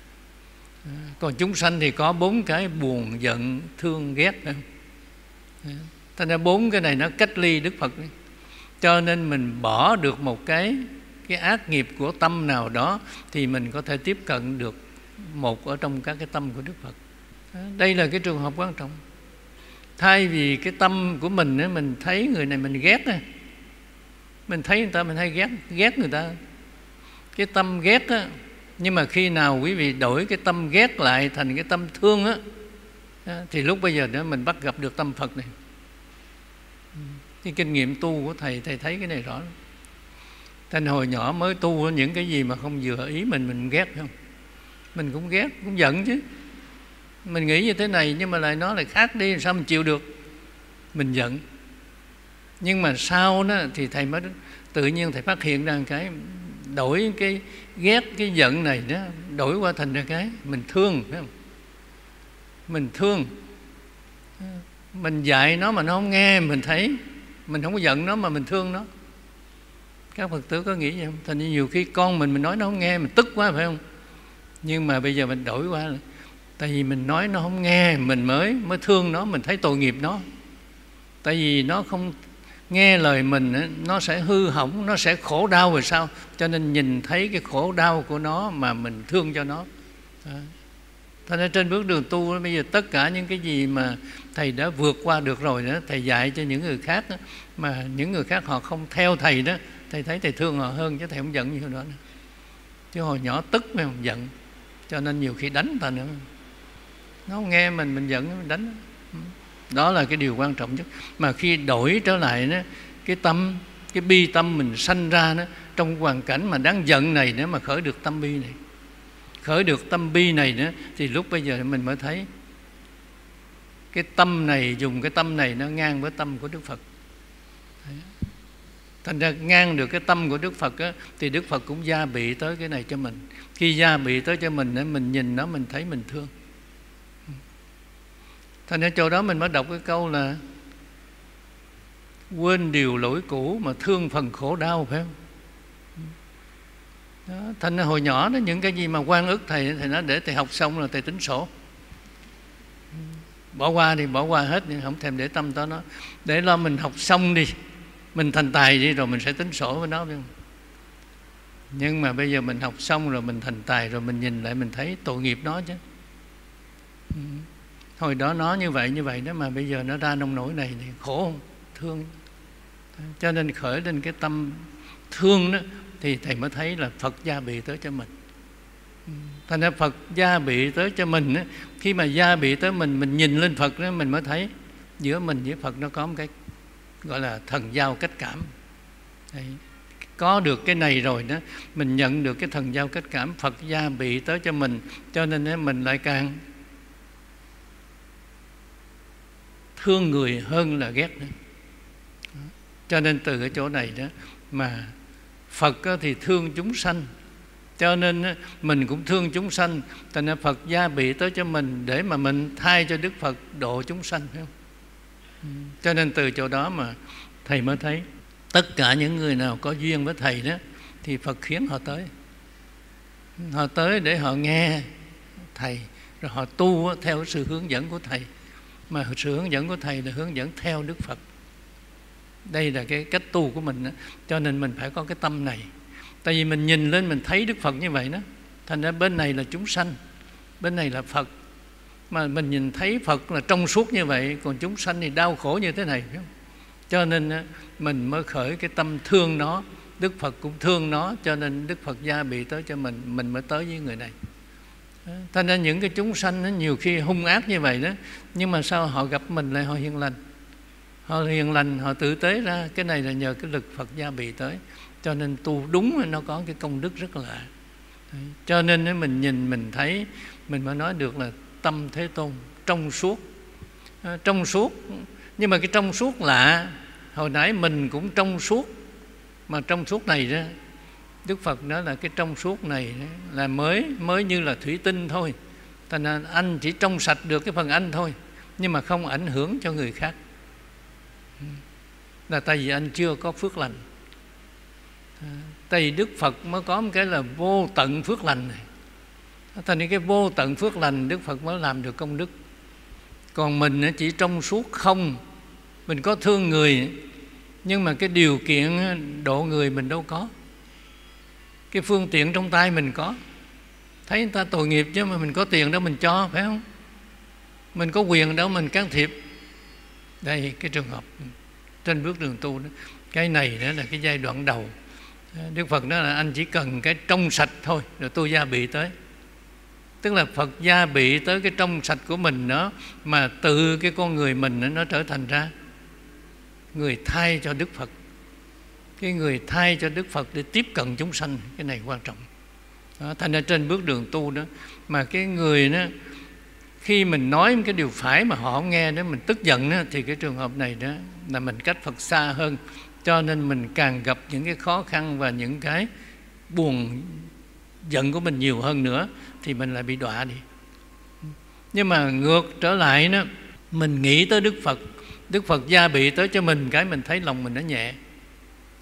À, còn chúng sanh thì có bốn cái: buồn, giận, thương, ghét, phải không? À, thành ra bốn cái này nó cách ly Đức Phật. Cho nên mình bỏ được một cái cái ác nghiệp của tâm nào đó thì mình có thể tiếp cận được một ở trong các cái tâm của Đức Phật. À, đây là cái trường hợp quan trọng. Thay vì cái tâm của mình ấy, mình thấy người này mình ghét ấy. Mình thấy người ta mình hay ghét ghét người ta. Cái tâm ghét á, nhưng mà khi nào quý vị đổi cái tâm ghét lại thành cái tâm thương á, thì lúc bây giờ đó mình bắt gặp được tâm Phật này. Cái kinh nghiệm tu của thầy, thầy thấy cái này rõ. Thành hồi nhỏ mới tu những cái gì mà không vừa ý mình, mình ghét, không? Mình cũng ghét, cũng giận chứ. Mình nghĩ như thế này nhưng mà lại nó lại khác đi, sao mình chịu được? Mình giận. Nhưng mà sau đó thì thầy mới tự nhiên thầy phát hiện ra cái đổi cái ghét, cái giận này đó, đổi qua thành ra cái mình thương, phải không? Mình thương. Mình dạy nó mà nó không nghe, mình thấy mình không có giận nó mà mình thương nó. Các Phật tử có nghĩ vậy không? Thành ra nhiều khi con mình mình nói nó không nghe, mình tức quá phải không? Nhưng mà bây giờ mình đổi qua là tại vì mình nói nó không nghe, mình mới mới thương nó, mình thấy tội nghiệp nó. Tại vì nó không nghe lời mình, nó sẽ hư hỏng, nó sẽ khổ đau rồi sao? Cho nên nhìn thấy cái khổ đau của nó mà mình thương cho nó. Thành ra trên bước đường tu bây giờ tất cả những cái gì mà Thầy đã vượt qua được rồi đó, Thầy dạy cho những người khác đó, mà những người khác họ không theo Thầy đó, Thầy thấy Thầy thương họ hơn, chứ Thầy không giận như đó nữa. Chứ hồi nhỏ tức mới không giận, cho nên nhiều khi đánh ta nữa. Nó không nghe mình, mình giận, mình đánh. Đó là cái điều quan trọng nhất. Mà khi đổi trở lại đó, cái tâm, cái bi tâm mình sanh ra đó, trong hoàn cảnh mà đáng giận này nữa mà khởi được tâm bi này, khởi được tâm bi này nữa, thì lúc bây giờ mình mới thấy cái tâm này, dùng cái tâm này nó ngang với tâm của Đức Phật. Thành ra ngang được cái tâm của Đức Phật á, thì Đức Phật cũng gia bị tới cái này cho mình. Khi gia bị tới cho mình á, mình nhìn nó mình thấy mình thương. Thành ra chỗ đó mình mới đọc cái câu là quên điều lỗi cũ mà thương phần khổ đau, phải không? Đó, thành ra hồi nhỏ đó, những cái gì mà oan ức Thầy, Thầy nói để Thầy học xong rồi Thầy tính sổ. Bỏ qua đi, bỏ qua hết, không thèm để tâm tới nó. Để lo mình học xong đi, mình thành tài đi rồi mình sẽ tính sổ với nó. Nhưng mà bây giờ mình học xong rồi, mình thành tài rồi, mình nhìn lại mình thấy tội nghiệp nó chứ. Hồi đó nó như vậy như vậy đó, mà bây giờ nó ra nông nỗi này thì khổ không? Thương. Cho nên khởi lên cái tâm thương đó, thì Thầy mới thấy là Phật gia bị tới cho mình. Thành ra Phật gia bị tới cho mình đó, khi mà gia bị tới mình, mình nhìn lên Phật đó, mình mới thấy giữa mình với Phật nó có một cái gọi là thần giao cách cảm. Đấy. Có được cái này rồi đó, mình nhận được cái thần giao cách cảm, Phật gia bị tới cho mình, cho nên đó, mình lại càng thương người hơn là ghét nữa. Cho nên từ cái chỗ này đó mà Phật thì thương chúng sanh, cho nên mình cũng thương chúng sanh. Thành ra Phật gia bị tới cho mình để mà mình thay cho Đức Phật độ chúng sanh, phải không? Cho nên từ chỗ đó mà Thầy mới thấy tất cả những người nào có duyên với Thầy đó thì Phật khiến họ tới. Họ tới để họ nghe Thầy, rồi họ tu theo sự hướng dẫn của Thầy. Mà sự hướng dẫn của Thầy là hướng dẫn theo Đức Phật. Đây là cái cách tu của mình đó. Cho nên mình phải có cái tâm này. Tại vì mình nhìn lên mình thấy Đức Phật như vậy đó. Thành ra bên này là chúng sanh, bên này là Phật. Mà mình nhìn thấy Phật là trong suốt như vậy, còn chúng sanh thì đau khổ như thế này, phải không? Cho nên mình mới khởi cái tâm thương nó. Đức Phật cũng thương nó, cho nên Đức Phật gia bị tới cho mình, mình mới tới với người này. Thành ra những cái chúng sanh nó nhiều khi hung ác như vậy đó, nhưng mà sao họ gặp mình lại họ hiền lành. Họ hiền lành, họ tử tế ra. Cái này là nhờ cái lực Phật gia bị tới. Cho nên tu đúng nó có cái công đức rất lạ. Cho nên nếu mình nhìn mình thấy, mình mới nói được là tâm Thế Tôn trong suốt. À, trong suốt. Nhưng mà cái trong suốt lạ. Hồi nãy mình cũng trong suốt, mà trong suốt này đó, Đức Phật nói là cái trong suốt này là mới mới như là thủy tinh thôi. Thành ra anh chỉ trong sạch được cái phần anh thôi, nhưng mà không ảnh hưởng cho người khác. Là tại vì anh chưa có phước lành. Tại vì Đức Phật mới có một cái là vô tận phước lành này. Thành ra cái vô tận phước lành Đức Phật mới làm được công đức. Còn mình chỉ trong suốt không. Mình có thương người, nhưng mà cái điều kiện độ người mình đâu có. Cái phương tiện trong tay mình có. Thấy người ta tội nghiệp chứ mà mình có tiền đâu mình cho, phải không? Mình có quyền đâu mình can thiệp. Đây cái trường hợp trên bước đường tu đó. Cái này đó là cái giai đoạn đầu. Đức Phật nói là anh chỉ cần cái trong sạch thôi, rồi tôi gia bị tới. Tức là Phật gia bị tới cái trong sạch của mình đó, mà từ cái con người mình đó, nó trở thành ra người thay cho Đức Phật. Cái người thay cho Đức Phật để tiếp cận chúng sanh. Cái này quan trọng đó. Thành ra trên bước đường tu đó, mà cái người đó, khi mình nói cái điều phải mà họ không nghe đó, mình tức giận đó, thì cái trường hợp này đó là mình cách Phật xa hơn. Cho nên mình càng gặp những cái khó khăn và những cái buồn giận của mình nhiều hơn nữa, thì mình lại bị đọa đi. Nhưng mà ngược trở lại đó, mình nghĩ tới Đức Phật, Đức Phật gia bị tới cho mình, cái mình thấy lòng mình nó nhẹ.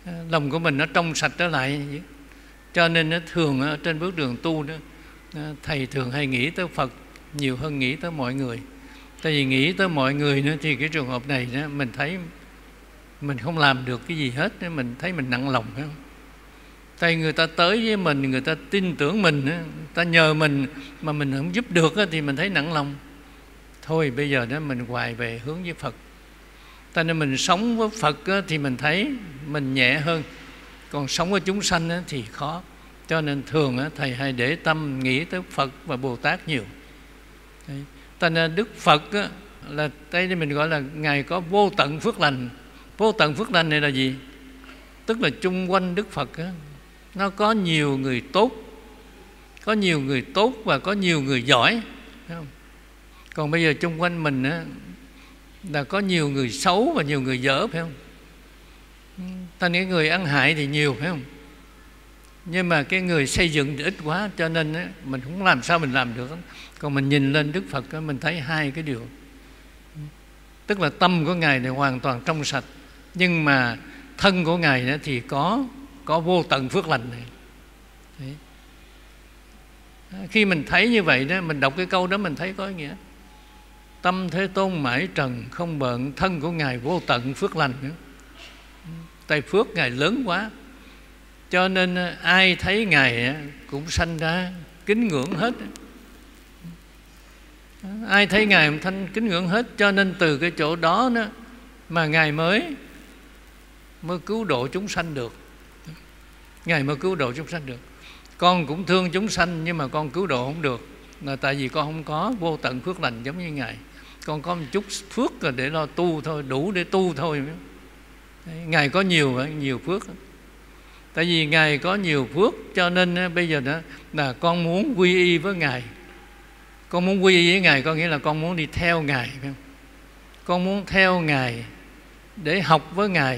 lòng của mình nó trong sạch trở lại. Cho nên nó thường ở trên bước đường tu đó, thầy thường hay nghĩ tới Phật nhiều hơn nghĩ tới mọi người. Tại vì nghĩ tới mọi người nữa thì cái trường hợp này đó, mình thấy mình không làm được cái gì hết, mình thấy mình nặng lòng, phải không? Tại người ta tới với mình, người ta tin tưởng mình, người ta nhờ mình mà mình không giúp được thì mình thấy nặng lòng. Thôi bây giờ đó mình hoài về hướng với Phật. Cho nên mình sống với Phật thì mình thấy mình nhẹ hơn, còn sống với chúng sanh thì khó. Cho nên thường thầy hay để tâm nghĩ tới Phật và Bồ Tát nhiều. Cho nên Đức Phật là đây mình gọi là Ngài có vô tận phước lành. Vô tận phước lành này là gì? Tức là chung quanh Đức Phật nó có nhiều người tốt, có nhiều người tốt và có nhiều người giỏi, phải không? Còn bây giờ chung quanh mình là có nhiều người xấu và nhiều người dở, phải không? Ta nghĩ người ăn hại thì nhiều, phải không? Nhưng mà cái người xây dựng thì ít quá, cho nên mình không làm sao mình làm được. Còn mình nhìn lên Đức Phật mình thấy hai cái điều. Tức là tâm của Ngài này hoàn toàn trong sạch, nhưng mà thân của Ngài thì có có vô tận phước lành này. Đấy. Khi mình thấy như vậy đó, mình đọc cái câu đó mình thấy có ý nghĩa. Tâm Thế Tôn mãi trần không bận, thân của Ngài vô tận phước lành nữa. Tại phước Ngài lớn quá, cho nên ai thấy Ngài cũng sanh ra kính ngưỡng hết. Ai thấy Ngài cũng thanh kính ngưỡng hết. Cho nên từ cái chỗ đó, đó mà Ngài mới mới cứu độ chúng sanh được. Ngài mới cứu độ chúng sanh được. Con cũng thương chúng sanh, nhưng mà con cứu độ không được, là tại vì con không có vô tận phước lành giống như Ngài. Con có một chút phước rồi để lo tu thôi, đủ để tu thôi. Đấy, Ngài có nhiều nhiều phước. Tại vì Ngài có nhiều phước, cho nên bây giờ đó là con muốn quy y với Ngài. Con muốn quy y với Ngài có nghĩa là con muốn đi theo Ngài, phải không? Con muốn theo Ngài để học với Ngài,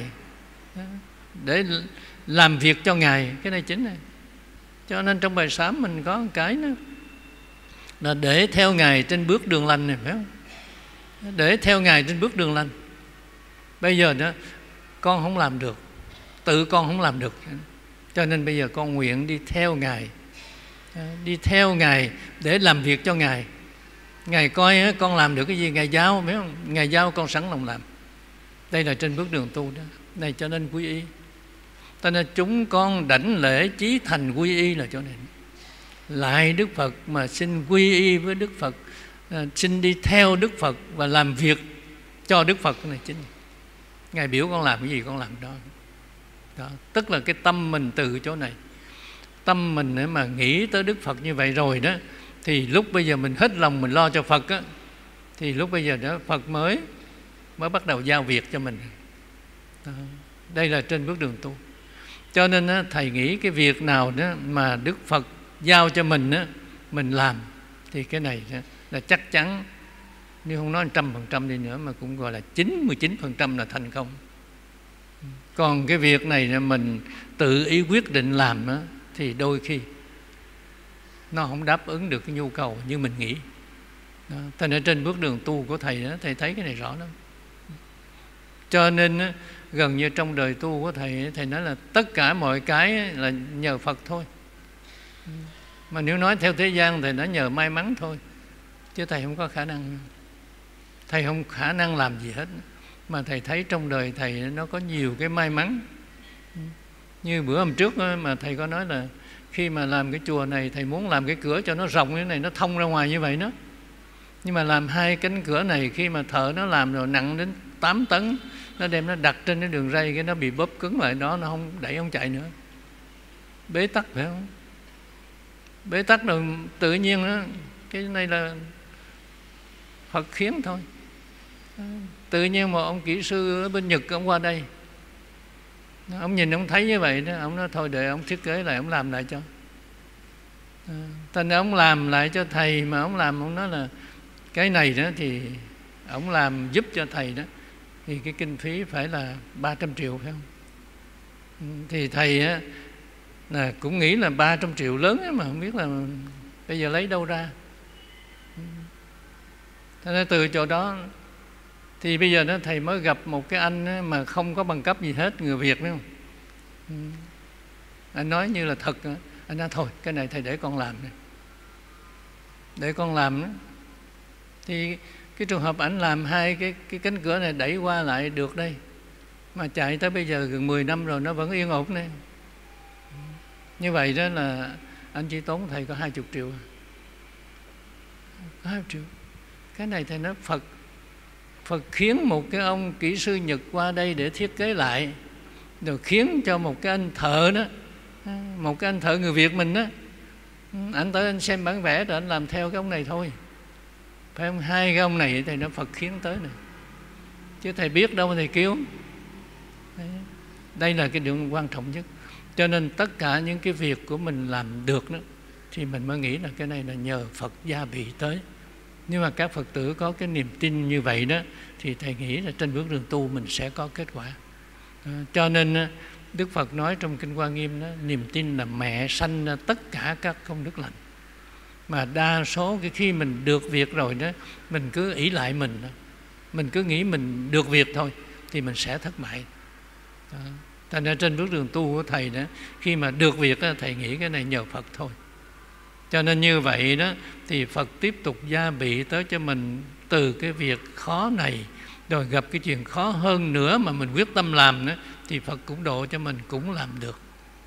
để làm việc cho Ngài. Cái này chính này. Cho nên trong bài sám mình có một cái nữa là để theo Ngài trên bước đường lành này, phải không? Để theo Ngài trên bước đường lành. Bây giờ đó con không làm được, tự con không làm được, cho nên bây giờ con nguyện đi theo Ngài. Đi theo Ngài để làm việc cho Ngài. Ngài coi con làm được cái gì Ngài giao, phải không? Ngài giao con sẵn lòng làm. Đây là trên bước đường tu đó. Này cho nên quy y. Cho nên chúng con đảnh lễ chí thành quy y là chỗ này. Lại Đức Phật mà xin quy y với Đức Phật, xin đi theo Đức Phật và làm việc cho Đức Phật này chính. Ngài biểu con làm cái gì con làm đó. Đó, tức là cái tâm mình từ chỗ này. Tâm mình mà nghĩ tới Đức Phật như vậy rồi đó, thì lúc bây giờ mình hết lòng mình lo cho Phật á, thì lúc bây giờ đó Phật mới mới bắt đầu giao việc cho mình. Đó, đây là trên bước đường tu. Cho nên á, thầy nghĩ cái việc nào đó mà Đức Phật giao cho mình á, mình làm thì cái này đó là chắc chắn, nếu không nói một trăm phần trăm đi nữa mà cũng gọi là chín mươi chín phần trăm là thành công. Còn cái việc này là mình tự ý quyết định làm đó, thì đôi khi nó không đáp ứng được cái nhu cầu như mình nghĩ. Đó. Thành ở trên bước đường tu của thầy đó, thầy thấy cái này rõ lắm. Cho nên đó, gần như trong đời tu của thầy, thầy nói là tất cả mọi cái là nhờ Phật thôi. Mà nếu nói theo thế gian thì nó nhờ may mắn thôi, chứ thầy không có khả năng. Thầy không khả năng làm gì hết. Mà thầy thấy trong đời thầy nó có nhiều cái may mắn. Như bữa hôm trước mà thầy có nói là khi mà làm cái chùa này, thầy muốn làm cái cửa cho nó rộng như thế này, nó thông ra ngoài như vậy đó. Nhưng mà làm hai cánh cửa này, khi mà thợ nó làm rồi nặng đến tám tấn, nó đem nó đặt trên cái đường ray, cái nó bị bóp cứng lại đó, nó không đẩy không chạy nữa. Bế tắc, phải không? Bế tắc rồi tự nhiên đó, cái này là Phật khiến thôi. Tự nhiên một ông kỹ sư ở bên Nhật, ông qua đây, ông nhìn ông thấy như vậy đó, ông nói thôi để ông thiết kế lại, ông làm lại cho. Thành ra ông làm lại cho thầy, mà ông làm, ông nói là cái này đó thì ông làm giúp cho thầy đó, thì cái kinh phí phải là ba trăm triệu, phải không? Thì thầy á là cũng nghĩ là ba trăm triệu lớn ấy, mà không biết là bây giờ lấy đâu ra. Thế nên từ chỗ đó thì bây giờ đó thầy mới gặp một cái anh mà không có bằng cấp gì hết, người Việt, đúng không? Ừ. Anh nói như là thật. Anh nói thôi cái này thầy để con làm này. Để con làm đó. Thì cái trường hợp ảnh làm hai cái, cái cánh cửa này đẩy qua lại được đây. Mà chạy tới bây giờ gần mười năm rồi nó vẫn yên ổn này. Như vậy đó là anh chỉ tốn thầy có hai mươi triệu. Có hai mươi triệu. Cái này thầy nói Phật Phật khiến một cái ông kỹ sư Nhật qua đây để thiết kế lại, rồi khiến cho một cái anh thợ đó, một cái anh thợ người Việt mình đó, anh tới anh xem bản vẽ rồi anh làm theo cái ông này thôi. Phải không? Hai cái ông này thầy nó Phật khiến tới này. Chứ thầy biết đâu mà thầy kêu. Đây là cái điều quan trọng nhất. Cho nên tất cả những cái việc của mình làm được đó, thì mình mới nghĩ là cái này là nhờ Phật gia bị tới. Nhưng mà các Phật tử có cái niềm tin như vậy đó, thì thầy nghĩ là trên bước đường tu mình sẽ có kết quả. À, cho nên Đức Phật nói trong Kinh Hoa Nghiêm đó, niềm tin là mẹ sanh ra tất cả các công đức lành. Mà đa số cái khi mình được việc rồi đó, mình cứ ỷ lại mình đó. Mình cứ nghĩ mình được việc thôi thì mình sẽ thất bại. Đó. Thành ra trên bước đường tu của thầy đó, khi mà được việc đó, thầy nghĩ cái này nhờ Phật thôi. Cho nên như vậy đó thì Phật tiếp tục gia bị tới cho mình từ cái việc khó này, rồi gặp cái chuyện khó hơn nữa mà mình quyết tâm làm đó, thì Phật cũng độ cho mình cũng làm được.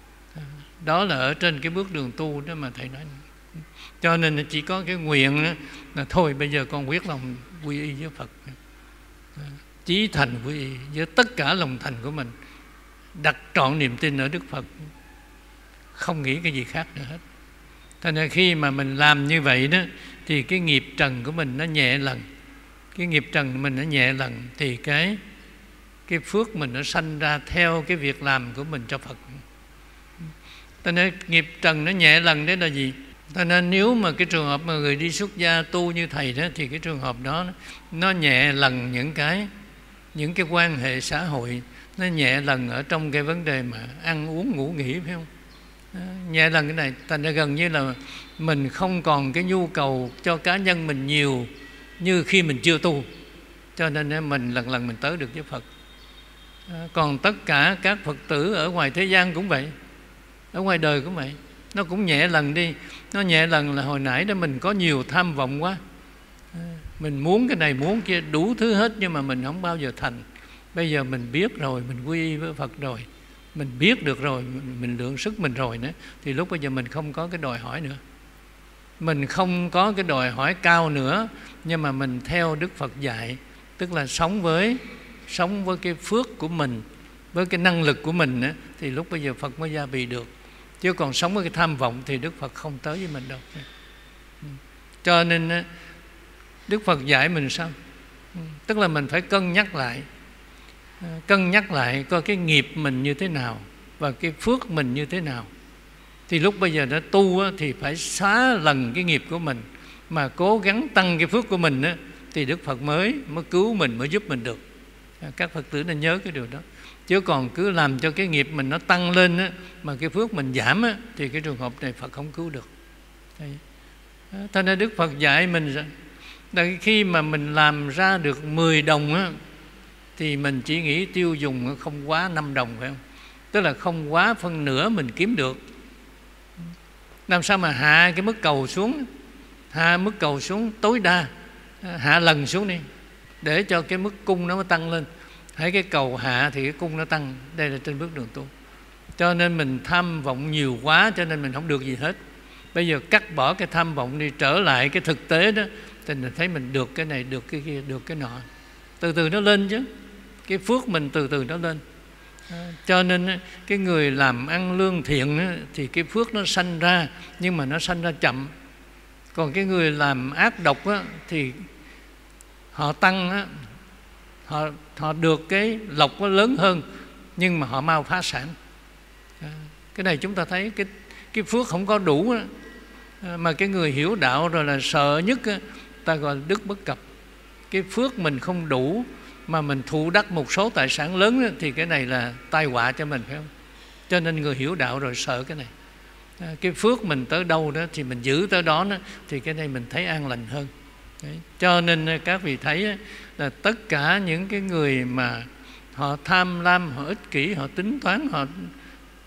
Đó là ở trên cái bước đường tu đó mà thầy nói. Cho nên chỉ có cái nguyện đó, là thôi bây giờ con quyết lòng quy y với Phật, chí thành quy y với tất cả lòng thành của mình, đặt trọn niềm tin ở Đức Phật, không nghĩ cái gì khác nữa hết. Thành ra khi mà mình làm như vậy đó, thì cái nghiệp trần của mình nó nhẹ lần. Cái nghiệp trần của mình nó nhẹ lần, thì cái cái phước mình nó sanh ra theo cái việc làm của mình cho Phật. Cho nên nghiệp trần nó nhẹ lần đấy là gì? Cho nên nếu mà cái trường hợp mà người đi xuất gia tu như thầy đó, thì cái trường hợp đó nó nhẹ lần những cái những cái quan hệ xã hội, nó nhẹ lần ở trong cái vấn đề mà ăn uống ngủ nghỉ, phải không? Nhẹ lần cái này, thành ra gần như là mình không còn cái nhu cầu cho cá nhân mình nhiều như khi mình chưa tu. Cho nên mình lần lần mình tới được với Phật. Còn tất cả các Phật tử ở ngoài thế gian cũng vậy, ở ngoài đời cũng vậy, nó cũng nhẹ lần đi. Nó nhẹ lần là hồi nãy đó mình có nhiều tham vọng quá, mình muốn cái này muốn kia đủ thứ hết, nhưng mà mình không bao giờ thành. Bây giờ mình biết rồi, mình quy y với Phật rồi, mình biết được rồi, mình lượng sức mình rồi nữa, thì lúc bây giờ mình không có cái đòi hỏi nữa. Mình không có cái đòi hỏi cao nữa, nhưng mà mình theo Đức Phật dạy, tức là sống với sống với cái phước của mình, với cái năng lực của mình nữa, thì lúc bây giờ Phật mới gia bị được. Chứ còn sống với cái tham vọng thì Đức Phật không tới với mình đâu. Cho nên Đức Phật dạy mình sao? Tức là mình phải cân nhắc lại, cân nhắc lại coi cái nghiệp mình như thế nào và cái phước mình như thế nào. Thì lúc bây giờ đã tu thì phải xóa lần cái nghiệp của mình, mà cố gắng tăng cái phước của mình á, thì Đức Phật mới mới cứu mình, mới giúp mình được. Các Phật tử nên nhớ cái điều đó. Chứ còn cứ làm cho cái nghiệp mình nó tăng lên á, mà cái phước mình giảm á, thì cái trường hợp này Phật không cứu được. Thế nên Đức Phật dạy mình rằng khi mà mình làm ra được mười đồng á, thì mình chỉ nghĩ tiêu dùng không quá năm đồng, phải không? Tức là không quá phân nửa mình kiếm được. Làm sao mà hạ cái mức cầu xuống, hạ mức cầu xuống tối đa, hạ lần xuống đi, để cho cái mức cung nó tăng lên. Hãy cái cầu hạ thì cái cung nó tăng. Đây là trên bước đường tu. Cho nên mình tham vọng nhiều quá, cho nên mình không được gì hết. Bây giờ cắt bỏ cái tham vọng đi, trở lại cái thực tế đó, thì mình thấy mình được cái này, được cái kia, được cái nọ. Từ từ nó lên chứ. Cái phước mình từ từ nó lên. Cho nên cái người làm ăn lương thiện thì cái phước nó sanh ra, nhưng mà nó sanh ra chậm. Còn cái người làm ác độc thì họ tăng, họ, họ được cái lộc nó lớn hơn, nhưng mà họ mau phá sản. Cái này chúng ta thấy cái, cái phước không có đủ. Mà cái người hiểu đạo rồi là sợ nhất, ta gọi là đức bất cập. Cái phước mình không đủ mà mình thụ đắc một số tài sản lớn, thì cái này là tai họa cho mình, phải không? Cho nên người hiểu đạo rồi sợ cái này. Cái phước mình tới đâu đó thì mình giữ tới đó, thì cái này mình thấy an lành hơn. Đấy. Cho nên các vị thấy là tất cả những cái người mà họ tham lam, họ ích kỷ, họ tính toán, họ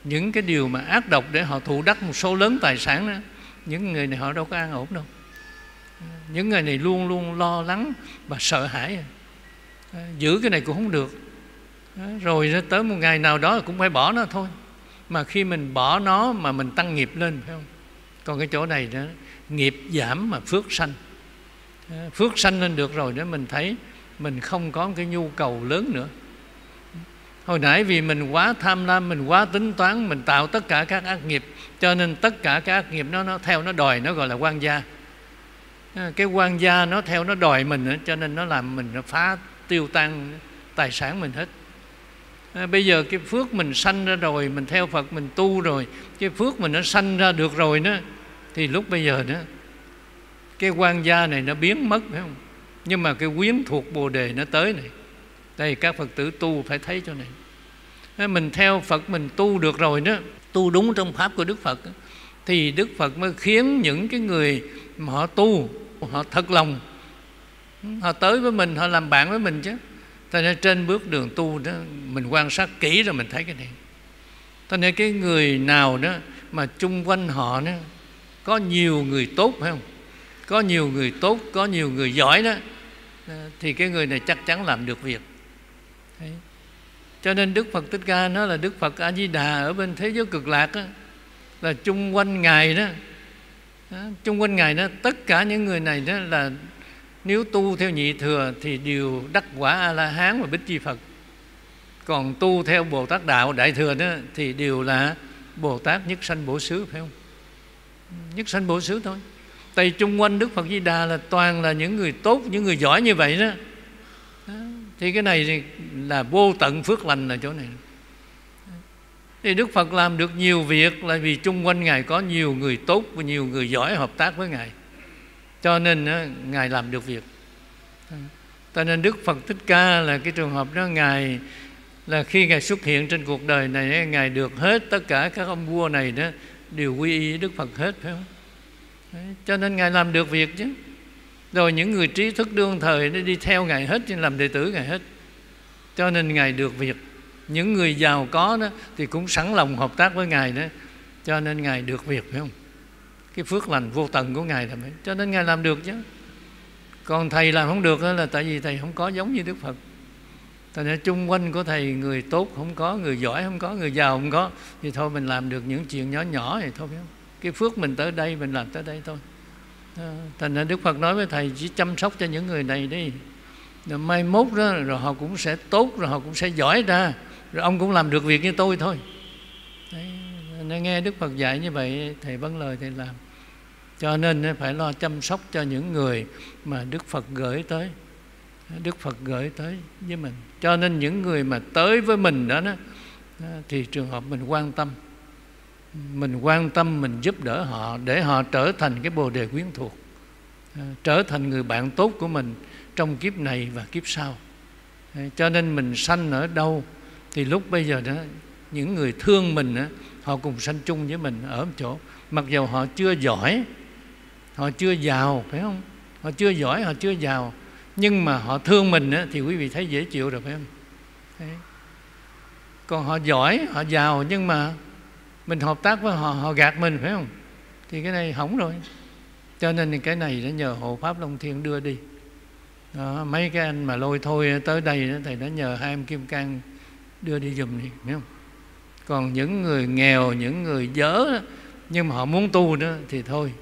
những cái điều mà ác độc để họ thụ đắc một số lớn tài sản đó, những người này họ đâu có an ổn đâu. Những người này luôn luôn lo lắng và sợ hãi, giữ cái này cũng không được, rồi tới một ngày nào đó cũng phải bỏ nó thôi. Mà khi mình bỏ nó mà mình tăng nghiệp lên, phải không? Còn cái chỗ này đó, nghiệp giảm mà phước sanh. Phước sanh lên được rồi đó, mình thấy mình không có cái nhu cầu lớn nữa. Hồi nãy vì mình quá tham lam, mình quá tính toán, mình tạo tất cả các ác nghiệp, cho nên tất cả các ác nghiệp nó, nó theo nó đòi, nó gọi là quan gia. Cái quan gia nó theo nó đòi mình, cho nên nó làm mình nó phá tiêu tan tài sản mình hết. À, bây giờ cái phước mình sanh ra rồi, mình theo Phật mình tu rồi, cái phước mình nó sanh ra được rồi đó, thì lúc bây giờ đó cái quan gia này nó biến mất, phải không? Nhưng mà cái quyến thuộc Bồ Đề nó tới này. Đây các Phật tử tu phải thấy chỗ này. À, mình theo Phật mình tu được rồi đó, tu đúng trong pháp của Đức Phật, thì Đức Phật mới khiến những cái người mà họ tu, họ thật lòng, họ tới với mình, họ làm bạn với mình chứ. Cho nên trên bước đường tu đó, mình quan sát kỹ rồi mình thấy cái này. Cho nên cái người nào đó mà chung quanh họ đó có nhiều người tốt, phải không? Có nhiều người tốt, có nhiều người giỏi đó, thì cái người này chắc chắn làm được việc. Đấy. Cho nên Đức Phật Thích Ca nó là Đức Phật A Di Đà ở bên thế giới cực lạc đó, là chung quanh Ngài đó, đó chung quanh Ngài đó, tất cả những người này đó là nếu tu theo nhị thừa thì đều đắc quả A-la-hán và Bích Chi Phật. Còn tu theo Bồ Tát Đạo Đại Thừa đó thì đều là Bồ Tát Nhất Sanh Bổ Xứ, phải không? Nhất Sanh Bổ Xứ thôi. Tại chung quanh Đức Phật Di Đà là toàn là những người tốt, những người giỏi như vậy đó. đó. Thì cái này thì là vô tận phước lành là chỗ này. Thì Đức Phật làm được nhiều việc là vì chung quanh Ngài có nhiều người tốt và nhiều người giỏi hợp tác với Ngài. Cho nên đó, Ngài làm được việc. Cho nên Đức Phật Thích Ca là cái trường hợp đó, Ngài là khi Ngài xuất hiện trên cuộc đời này, Ngài được hết tất cả các ông vua này đó đều quy y Đức Phật hết, phải không? Đấy, cho nên Ngài làm được việc chứ. Rồi những người trí thức đương thời nó đi theo Ngài hết, làm đệ tử Ngài hết. Cho nên Ngài được việc. Những người giàu có đó thì cũng sẵn lòng hợp tác với Ngài đó. Cho nên Ngài được việc, phải không? Cái phước lành vô tận của Ngài là vậy. Cho nên Ngài làm được chứ. Còn Thầy làm không được là tại vì Thầy không có giống như Đức Phật. Tại nên chung quanh của Thầy người tốt không có, người giỏi không có, người giàu không có, thì thôi mình làm được những chuyện nhỏ nhỏ thì thôi, phải không? Cái phước mình tới đây mình làm tới đây thôi. Thành nên Đức Phật nói với Thầy chỉ chăm sóc cho những người này đi, rồi mai mốt đó rồi họ cũng sẽ tốt, rồi họ cũng sẽ giỏi ra, rồi ông cũng làm được việc như tôi thôi. Đấy, nên nghe Đức Phật dạy như vậy, Thầy vâng lời Thầy làm. Cho nên phải lo chăm sóc cho những người mà Đức Phật gửi tới, Đức Phật gửi tới với mình. Cho nên những người mà tới với mình đó, đó thì trường hợp mình quan tâm, mình quan tâm mình giúp đỡ họ để họ trở thành cái Bồ Đề quyến thuộc, trở thành người bạn tốt của mình trong kiếp này và kiếp sau. Cho nên mình sanh ở đâu thì lúc bây giờ đó những người thương mình đó, họ cùng sanh chung với mình ở một chỗ. Mặc dù họ chưa giỏi, họ chưa giàu, phải không? Họ chưa giỏi, họ chưa giàu, nhưng mà họ thương mình đó, thì quý vị thấy dễ chịu rồi, phải không? Đấy. Còn họ giỏi, họ giàu, nhưng mà mình hợp tác với họ, họ gạt mình, phải không? Thì cái này hỏng rồi. Cho nên cái này đã nhờ Hộ Pháp Long Thiên đưa đi đó, mấy cái anh mà lôi thôi tới đây đó, Thầy đã nhờ hai em Kim Cang đưa đi giùm đi, phải không? Còn những người nghèo, những người dở đó, nhưng mà họ muốn tu đó thì thôi,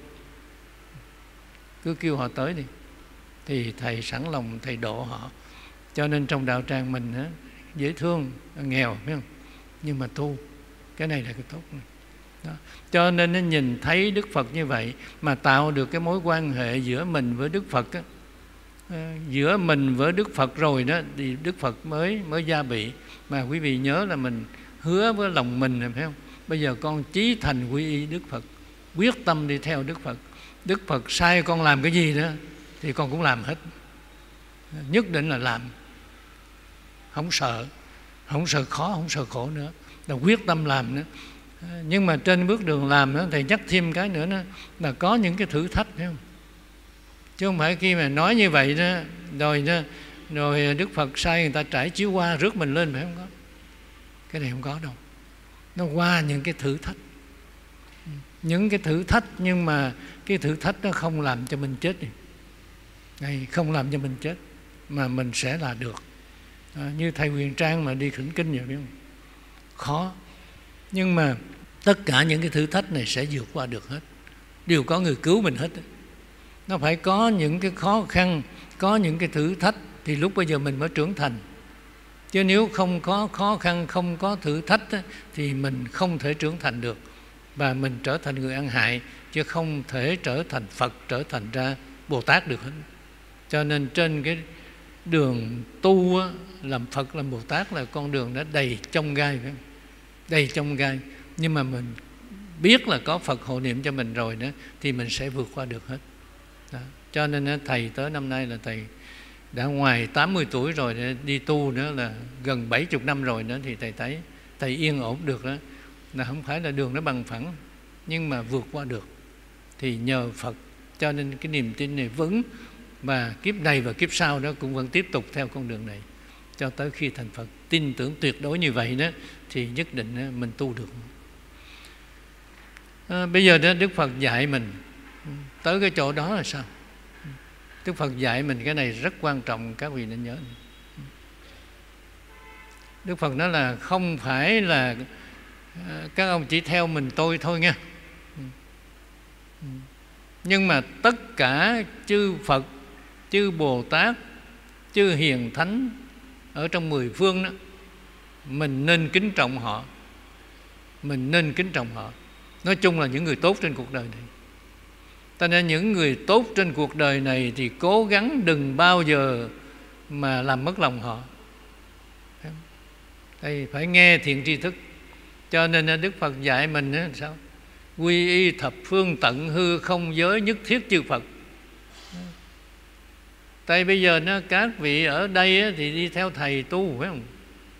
cứ kêu họ tới đi, thì Thầy sẵn lòng Thầy độ họ. Cho nên trong đạo tràng mình đó, dễ thương, nghèo, phải không? Nhưng mà tu, cái này là cái tốt đó. Cho nên nó nhìn thấy Đức Phật như vậy mà tạo được cái mối quan hệ giữa mình với Đức Phật đó. À, giữa mình với Đức Phật rồi đó thì Đức Phật mới mới gia bị. Mà quý vị nhớ là mình hứa với lòng mình, phải không? Bây giờ con chí thành quy y Đức Phật, quyết tâm đi theo Đức Phật. Đức Phật sai con làm cái gì đó thì con cũng làm hết, nhất định là làm, không sợ, không sợ khó, không sợ khổ nữa, là quyết tâm làm nữa. Nhưng mà trên bước đường làm đó, Thầy nhắc thêm cái nữa đó, là có những cái thử thách, phải không? Chứ không phải khi mà nói như vậy đó, rồi đó, rồi Đức Phật sai người ta trải chiếu qua rước mình lên, phải không? Có cái này không có đâu. nó qua những cái thử thách. Những cái thử thách, nhưng mà cái thử thách nó không làm cho mình chết. Này, không làm cho mình chết, mà mình sẽ là được. À, như thầy Huyền Trang mà đi khỉnh kinh vậy, biết không? Khó. Nhưng mà tất cả những cái thử thách này sẽ vượt qua được hết. Đều có người cứu mình hết. Nó phải có những cái khó khăn, có những cái thử thách thì lúc bây giờ mình mới trưởng thành. Chứ nếu không có khó khăn, không có thử thách thì mình không thể trưởng thành được. Và mình trở thành người ăn hại, chứ không thể trở thành Phật, trở thành ra Bồ Tát được hết. Cho nên trên cái đường tu á, làm Phật, làm Bồ Tát là con đường đã đầy chông gai, phải không? Đầy chông gai. Nhưng mà mình biết là có Phật hộ niệm cho mình rồi đó, thì mình sẽ vượt qua được hết đó. Cho nên thầy tới năm nay là thầy đã ngoài tám mươi tuổi rồi, đi tu nữa là gần bảy mươi năm rồi nữa, thì thầy thấy thầy yên ổn được đó. Là không phải là đường nó bằng phẳng, nhưng mà vượt qua được thì nhờ Phật. Cho nên cái niềm tin này vững, và kiếp này và kiếp sau đó cũng vẫn tiếp tục theo con đường này cho tới khi thành Phật. Tin tưởng tuyệt đối như vậy đó thì nhất định mình tu được. À, bây giờ đó Đức Phật dạy mình tới cái chỗ đó là sao? Đức Phật dạy mình cái này rất quan trọng, các vị nên nhớ. Đức Phật nói là không phải là các ông chỉ theo mình tôi thôi nha, nhưng mà tất cả chư Phật, chư Bồ Tát, chư Hiền Thánh ở trong mười phương đó, mình nên kính trọng họ. Mình nên kính trọng họ. Nói chung là những người tốt trên cuộc đời này. Cho nên những người tốt trên cuộc đời này thì cố gắng đừng bao giờ mà làm mất lòng họ. Đây phải nghe thiện tri thức. Cho nên Đức Phật dạy mình đó, sao? Quy y thập phương tận hư không giới nhất thiết chư Phật. Tại bây giờ nó các vị ở đây thì đi theo thầy tu, phải không?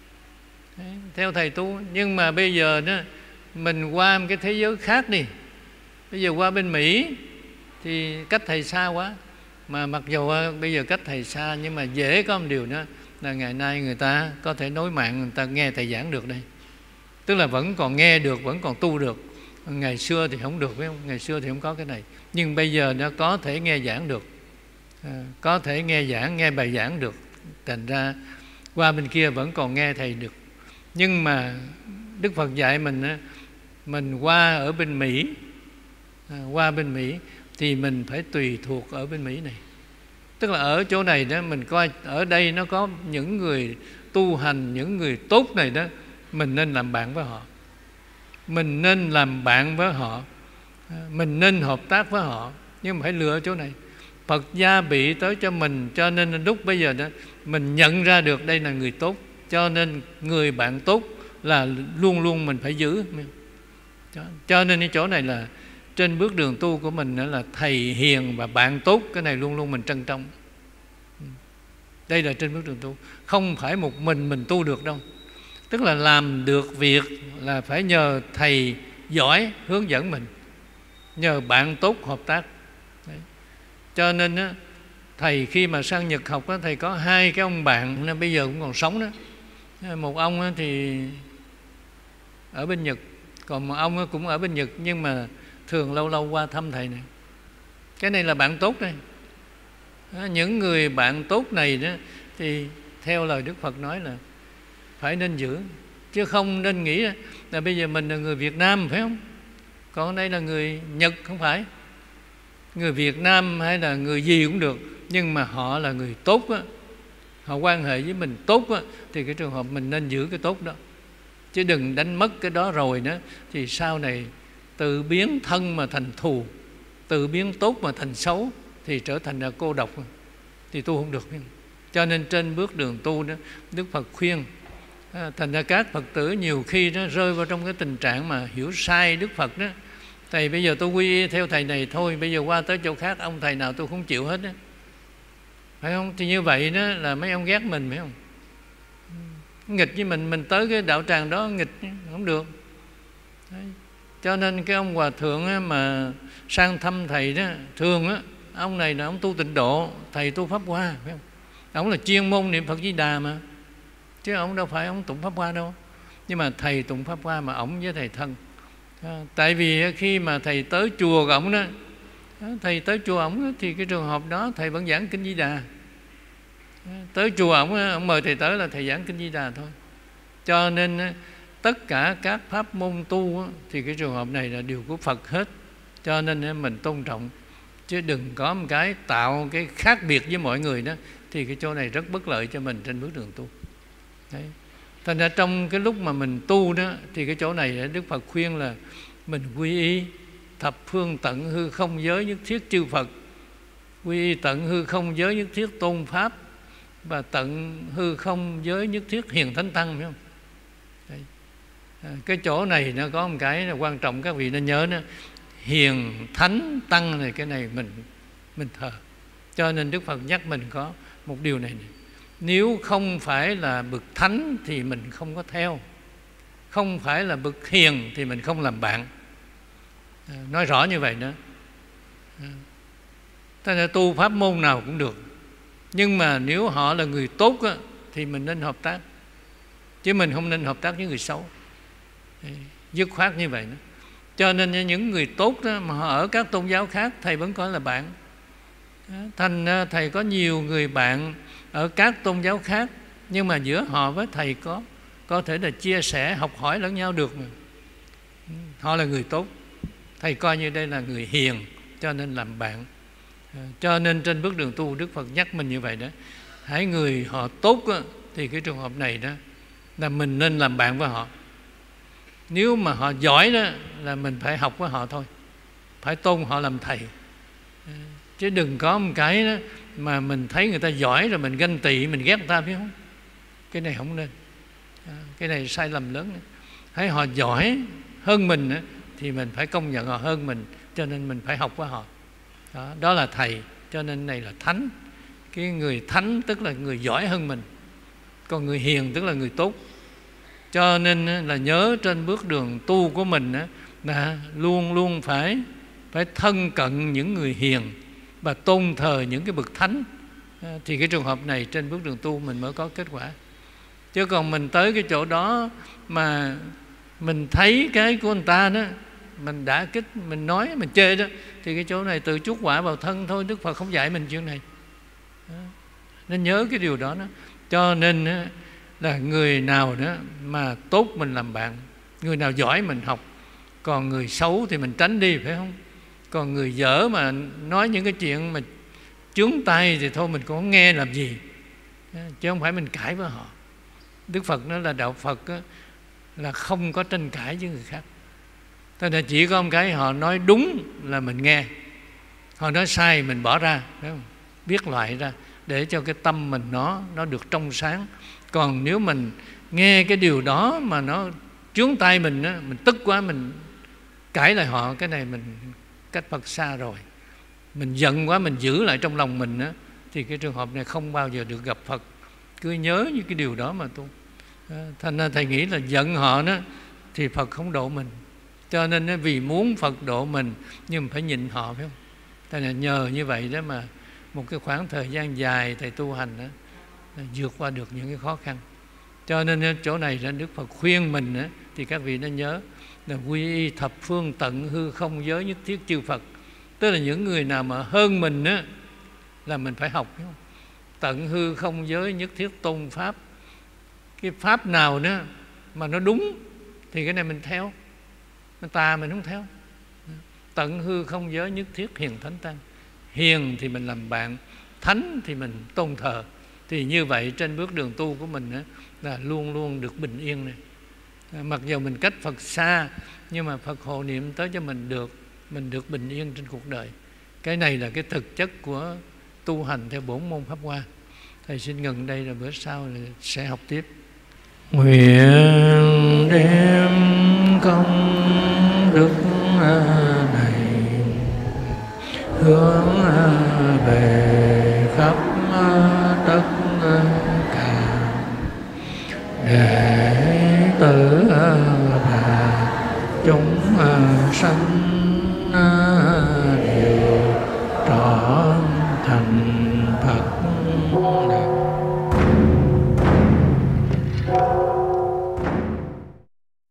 Theo thầy tu. Nhưng mà bây giờ đó, mình qua một cái thế giới khác đi. Bây giờ qua bên Mỹ thì cách thầy xa quá. Mà mặc dù bây giờ cách thầy xa, nhưng mà dễ có một điều đó là ngày nay người ta có thể nối mạng, người ta nghe thầy giảng được đây. Tức là vẫn còn nghe được, vẫn còn tu được. Ngày xưa thì không được, phải không? Ngày xưa thì không có cái này. Nhưng bây giờ nó có thể nghe giảng được, à, có thể nghe giảng, nghe bài giảng được. Thành ra qua bên kia vẫn còn nghe thầy được. Nhưng mà Đức Phật dạy mình, mình qua ở bên Mỹ, à, qua bên Mỹ thì mình phải tùy thuộc ở bên Mỹ này. Tức là ở chỗ này đó, mình coi ở đây nó có những người tu hành, những người tốt này đó, mình nên làm bạn với họ. Mình nên làm bạn với họ, mình nên hợp tác với họ. Nhưng mà phải lựa ở chỗ này. Phật gia bị tới cho mình. Cho nên lúc bây giờ đó mình nhận ra được đây là người tốt. Cho nên người bạn tốt là luôn luôn mình phải giữ. Cho nên cái chỗ này là trên bước đường tu của mình là thầy hiền và bạn tốt. Cái này luôn luôn mình trân trọng. Đây là trên bước đường tu. Không phải một mình mình tu được đâu. Tức là làm được việc là phải nhờ thầy giỏi hướng dẫn mình, nhờ bạn tốt hợp tác. Đấy. Cho nên á, thầy khi mà sang Nhật học á, thầy có hai cái ông bạn nên bây giờ cũng còn sống đó. Một ông á, thì ở bên Nhật, còn một ông á, cũng ở bên Nhật, nhưng mà thường lâu lâu qua thăm thầy này. Cái này là bạn tốt đây. Những người bạn tốt này đó thì theo lời Đức Phật nói là phải nên giữ, chứ không nên nghĩ là bây giờ mình là người Việt Nam, phải không? Còn đây là người Nhật, không phải. Người Việt Nam hay là người gì cũng được, nhưng mà họ là người tốt á, họ quan hệ với mình tốt á, thì cái trường hợp mình nên giữ cái tốt đó. Chứ đừng đánh mất cái đó rồi đó, thì sau này tự biến thân mà thành thù, tự biến tốt mà thành xấu, thì trở thành là cô độc, thì tu không được. Cho nên trên bước đường tu đó, Đức Phật khuyên. À, thành ra các Phật tử nhiều khi nó rơi vào trong cái tình trạng mà hiểu sai Đức Phật đó. Thầy bây giờ tôi quy y theo thầy này thôi, bây giờ qua tới chỗ khác ông thầy nào tôi không chịu hết đó. Phải không? Thì như vậy đó là mấy ông ghét mình, phải không? Nghịch với mình, mình tới cái đạo tràng đó nghịch không được. Đấy. Cho nên cái ông hòa thượng á, mà sang thăm thầy đó, thường á, ông này là ông tu tịnh độ, thầy tu Pháp Hoa, phải không? Ông là chuyên môn niệm Phật Di Đà mà, chứ ông đâu phải ông tụng Pháp Hoa đâu. Nhưng mà thầy tụng Pháp Hoa mà ổng với thầy thân. À, tại vì khi mà thầy tới chùa của ổng đó, thầy tới chùa ổng thì cái trường hợp đó thầy vẫn giảng Kinh Di Đà. Tới chùa ổng, ổng mời thầy tới là thầy giảng Kinh Di Đà thôi. Cho nên tất cả các pháp môn tu thì cái trường hợp này là điều của Phật hết. Cho nên mình tôn trọng, chứ đừng có một cái tạo cái khác biệt với mọi người đó, thì cái chỗ này rất bất lợi cho mình trên bước đường tu. Đấy. Thành ra trong cái lúc mà mình tu đó, thì cái chỗ này Đức Phật khuyên là mình quy y thập phương tận hư không giới nhất thiết chư Phật, quy y tận hư không giới nhất thiết tôn Pháp, và tận hư không giới nhất thiết hiền thánh tăng, phải không? Đấy. À, cái chỗ này nó có một cái là quan trọng, các vị nên nhớ đó. Hiền thánh tăng này, cái này mình mình thờ. Cho nên Đức Phật nhắc mình có một điều này, này. Nếu không phải là bậc thánh thì mình không có theo, không phải là bậc hiền thì mình không làm bạn. À, nói rõ như vậy đó. À, ta là tu pháp môn nào cũng được, nhưng mà nếu họ là người tốt á, thì mình nên hợp tác, chứ mình không nên hợp tác với người xấu. Dứt khoát như vậy đó. Cho nên những người tốt đó, mà họ ở các tôn giáo khác, thầy vẫn coi là bạn. Thành thầy có nhiều người bạn ở các tôn giáo khác, nhưng mà giữa họ với thầy có có thể là chia sẻ, học hỏi lẫn nhau được mà. Họ là người tốt, thầy coi như đây là người hiền, cho nên làm bạn. Cho nên trên bước đường tu, Đức Phật nhắc mình như vậy đó. Hãy người họ tốt đó, thì cái trường hợp này đó là mình nên làm bạn với họ. Nếu mà họ giỏi đó là mình phải học với họ thôi, phải tôn họ làm thầy. Chứ đừng có một cái đó mà mình thấy người ta giỏi rồi mình ganh tị, mình ghét người ta, phải không? Cái này không nên. Cái này sai lầm lớn. Thấy họ giỏi hơn mình thì mình phải công nhận họ hơn mình, cho nên mình phải học với họ. Đó, đó là thầy, cho nên này là thánh. Cái người thánh tức là người giỏi hơn mình, còn người hiền tức là người tốt. Cho nên là nhớ trên bước đường tu của mình là luôn luôn phải phải thân cận những người hiền và tôn thờ những cái bậc thánh, thì cái trường hợp này trên bước đường tu mình mới có kết quả. Chứ còn mình tới cái chỗ đó mà mình thấy cái của người ta đó, mình đã kích, mình nói, mình chê đó, thì cái chỗ này tự chuốc quả vào thân thôi. Đức Phật không dạy mình chuyện này. Nên nhớ cái điều đó đó. Cho nên là người nào đó mà tốt mình làm bạn, người nào giỏi mình học, còn người xấu thì mình tránh đi, phải không? Còn người dở mà nói những cái chuyện mà chướng tay thì thôi mình cũng không nghe làm gì, chứ không phải mình cãi với họ. Đức Phật nói là đạo Phật đó, là không có tranh cãi với người khác. Thế nên chỉ có một cái, họ nói đúng là mình nghe, họ nói sai mình bỏ ra, phải không? Biết loại ra để cho cái tâm mình nó nó được trong sáng. Còn nếu mình nghe cái điều đó mà nó chướng tay mình đó, mình tức quá mình cãi lại họ, cái này mình cách Phật xa rồi. Mình giận quá mình giữ lại trong lòng mình đó, thì cái trường hợp này không bao giờ được gặp Phật. Cứ nhớ như cái điều đó mà tu. Thành ra thầy nghĩ là giận họ đó thì Phật không độ mình. Cho nên vì muốn Phật độ mình, nhưng phải nhịn họ, phải không? Thành ra nhờ như vậy đó mà một cái khoảng thời gian dài thầy tu hành đó, vượt qua được những cái khó khăn. Cho nên chỗ này là Đức Phật khuyên mình đó, thì các vị nên nhớ là quy y thập phương tận hư không giới nhất thiết chư Phật. Tức là những người nào mà hơn mình đó, là mình phải học, phải không? Tận hư không giới nhất thiết tôn Pháp. Cái Pháp nào đó mà nó đúng thì cái này mình theo, nó tà mình không theo. Tận hư không giới nhất thiết hiền thánh tăng. Hiền thì mình làm bạn, thánh thì mình tôn thờ. Thì như vậy trên bước đường tu của mình đó, là luôn luôn được bình yên này. Mặc dù mình cách Phật xa, nhưng mà Phật hộ niệm tới cho mình được, mình được bình yên trên cuộc đời. Cái này là cái thực chất của tu hành theo bổn môn Pháp Hoa. Thầy xin ngừng đây, rồi bữa sau sẽ học tiếp. Nguyện đem công đức này hướng về khắp tất cả đệ tử và chúng sanh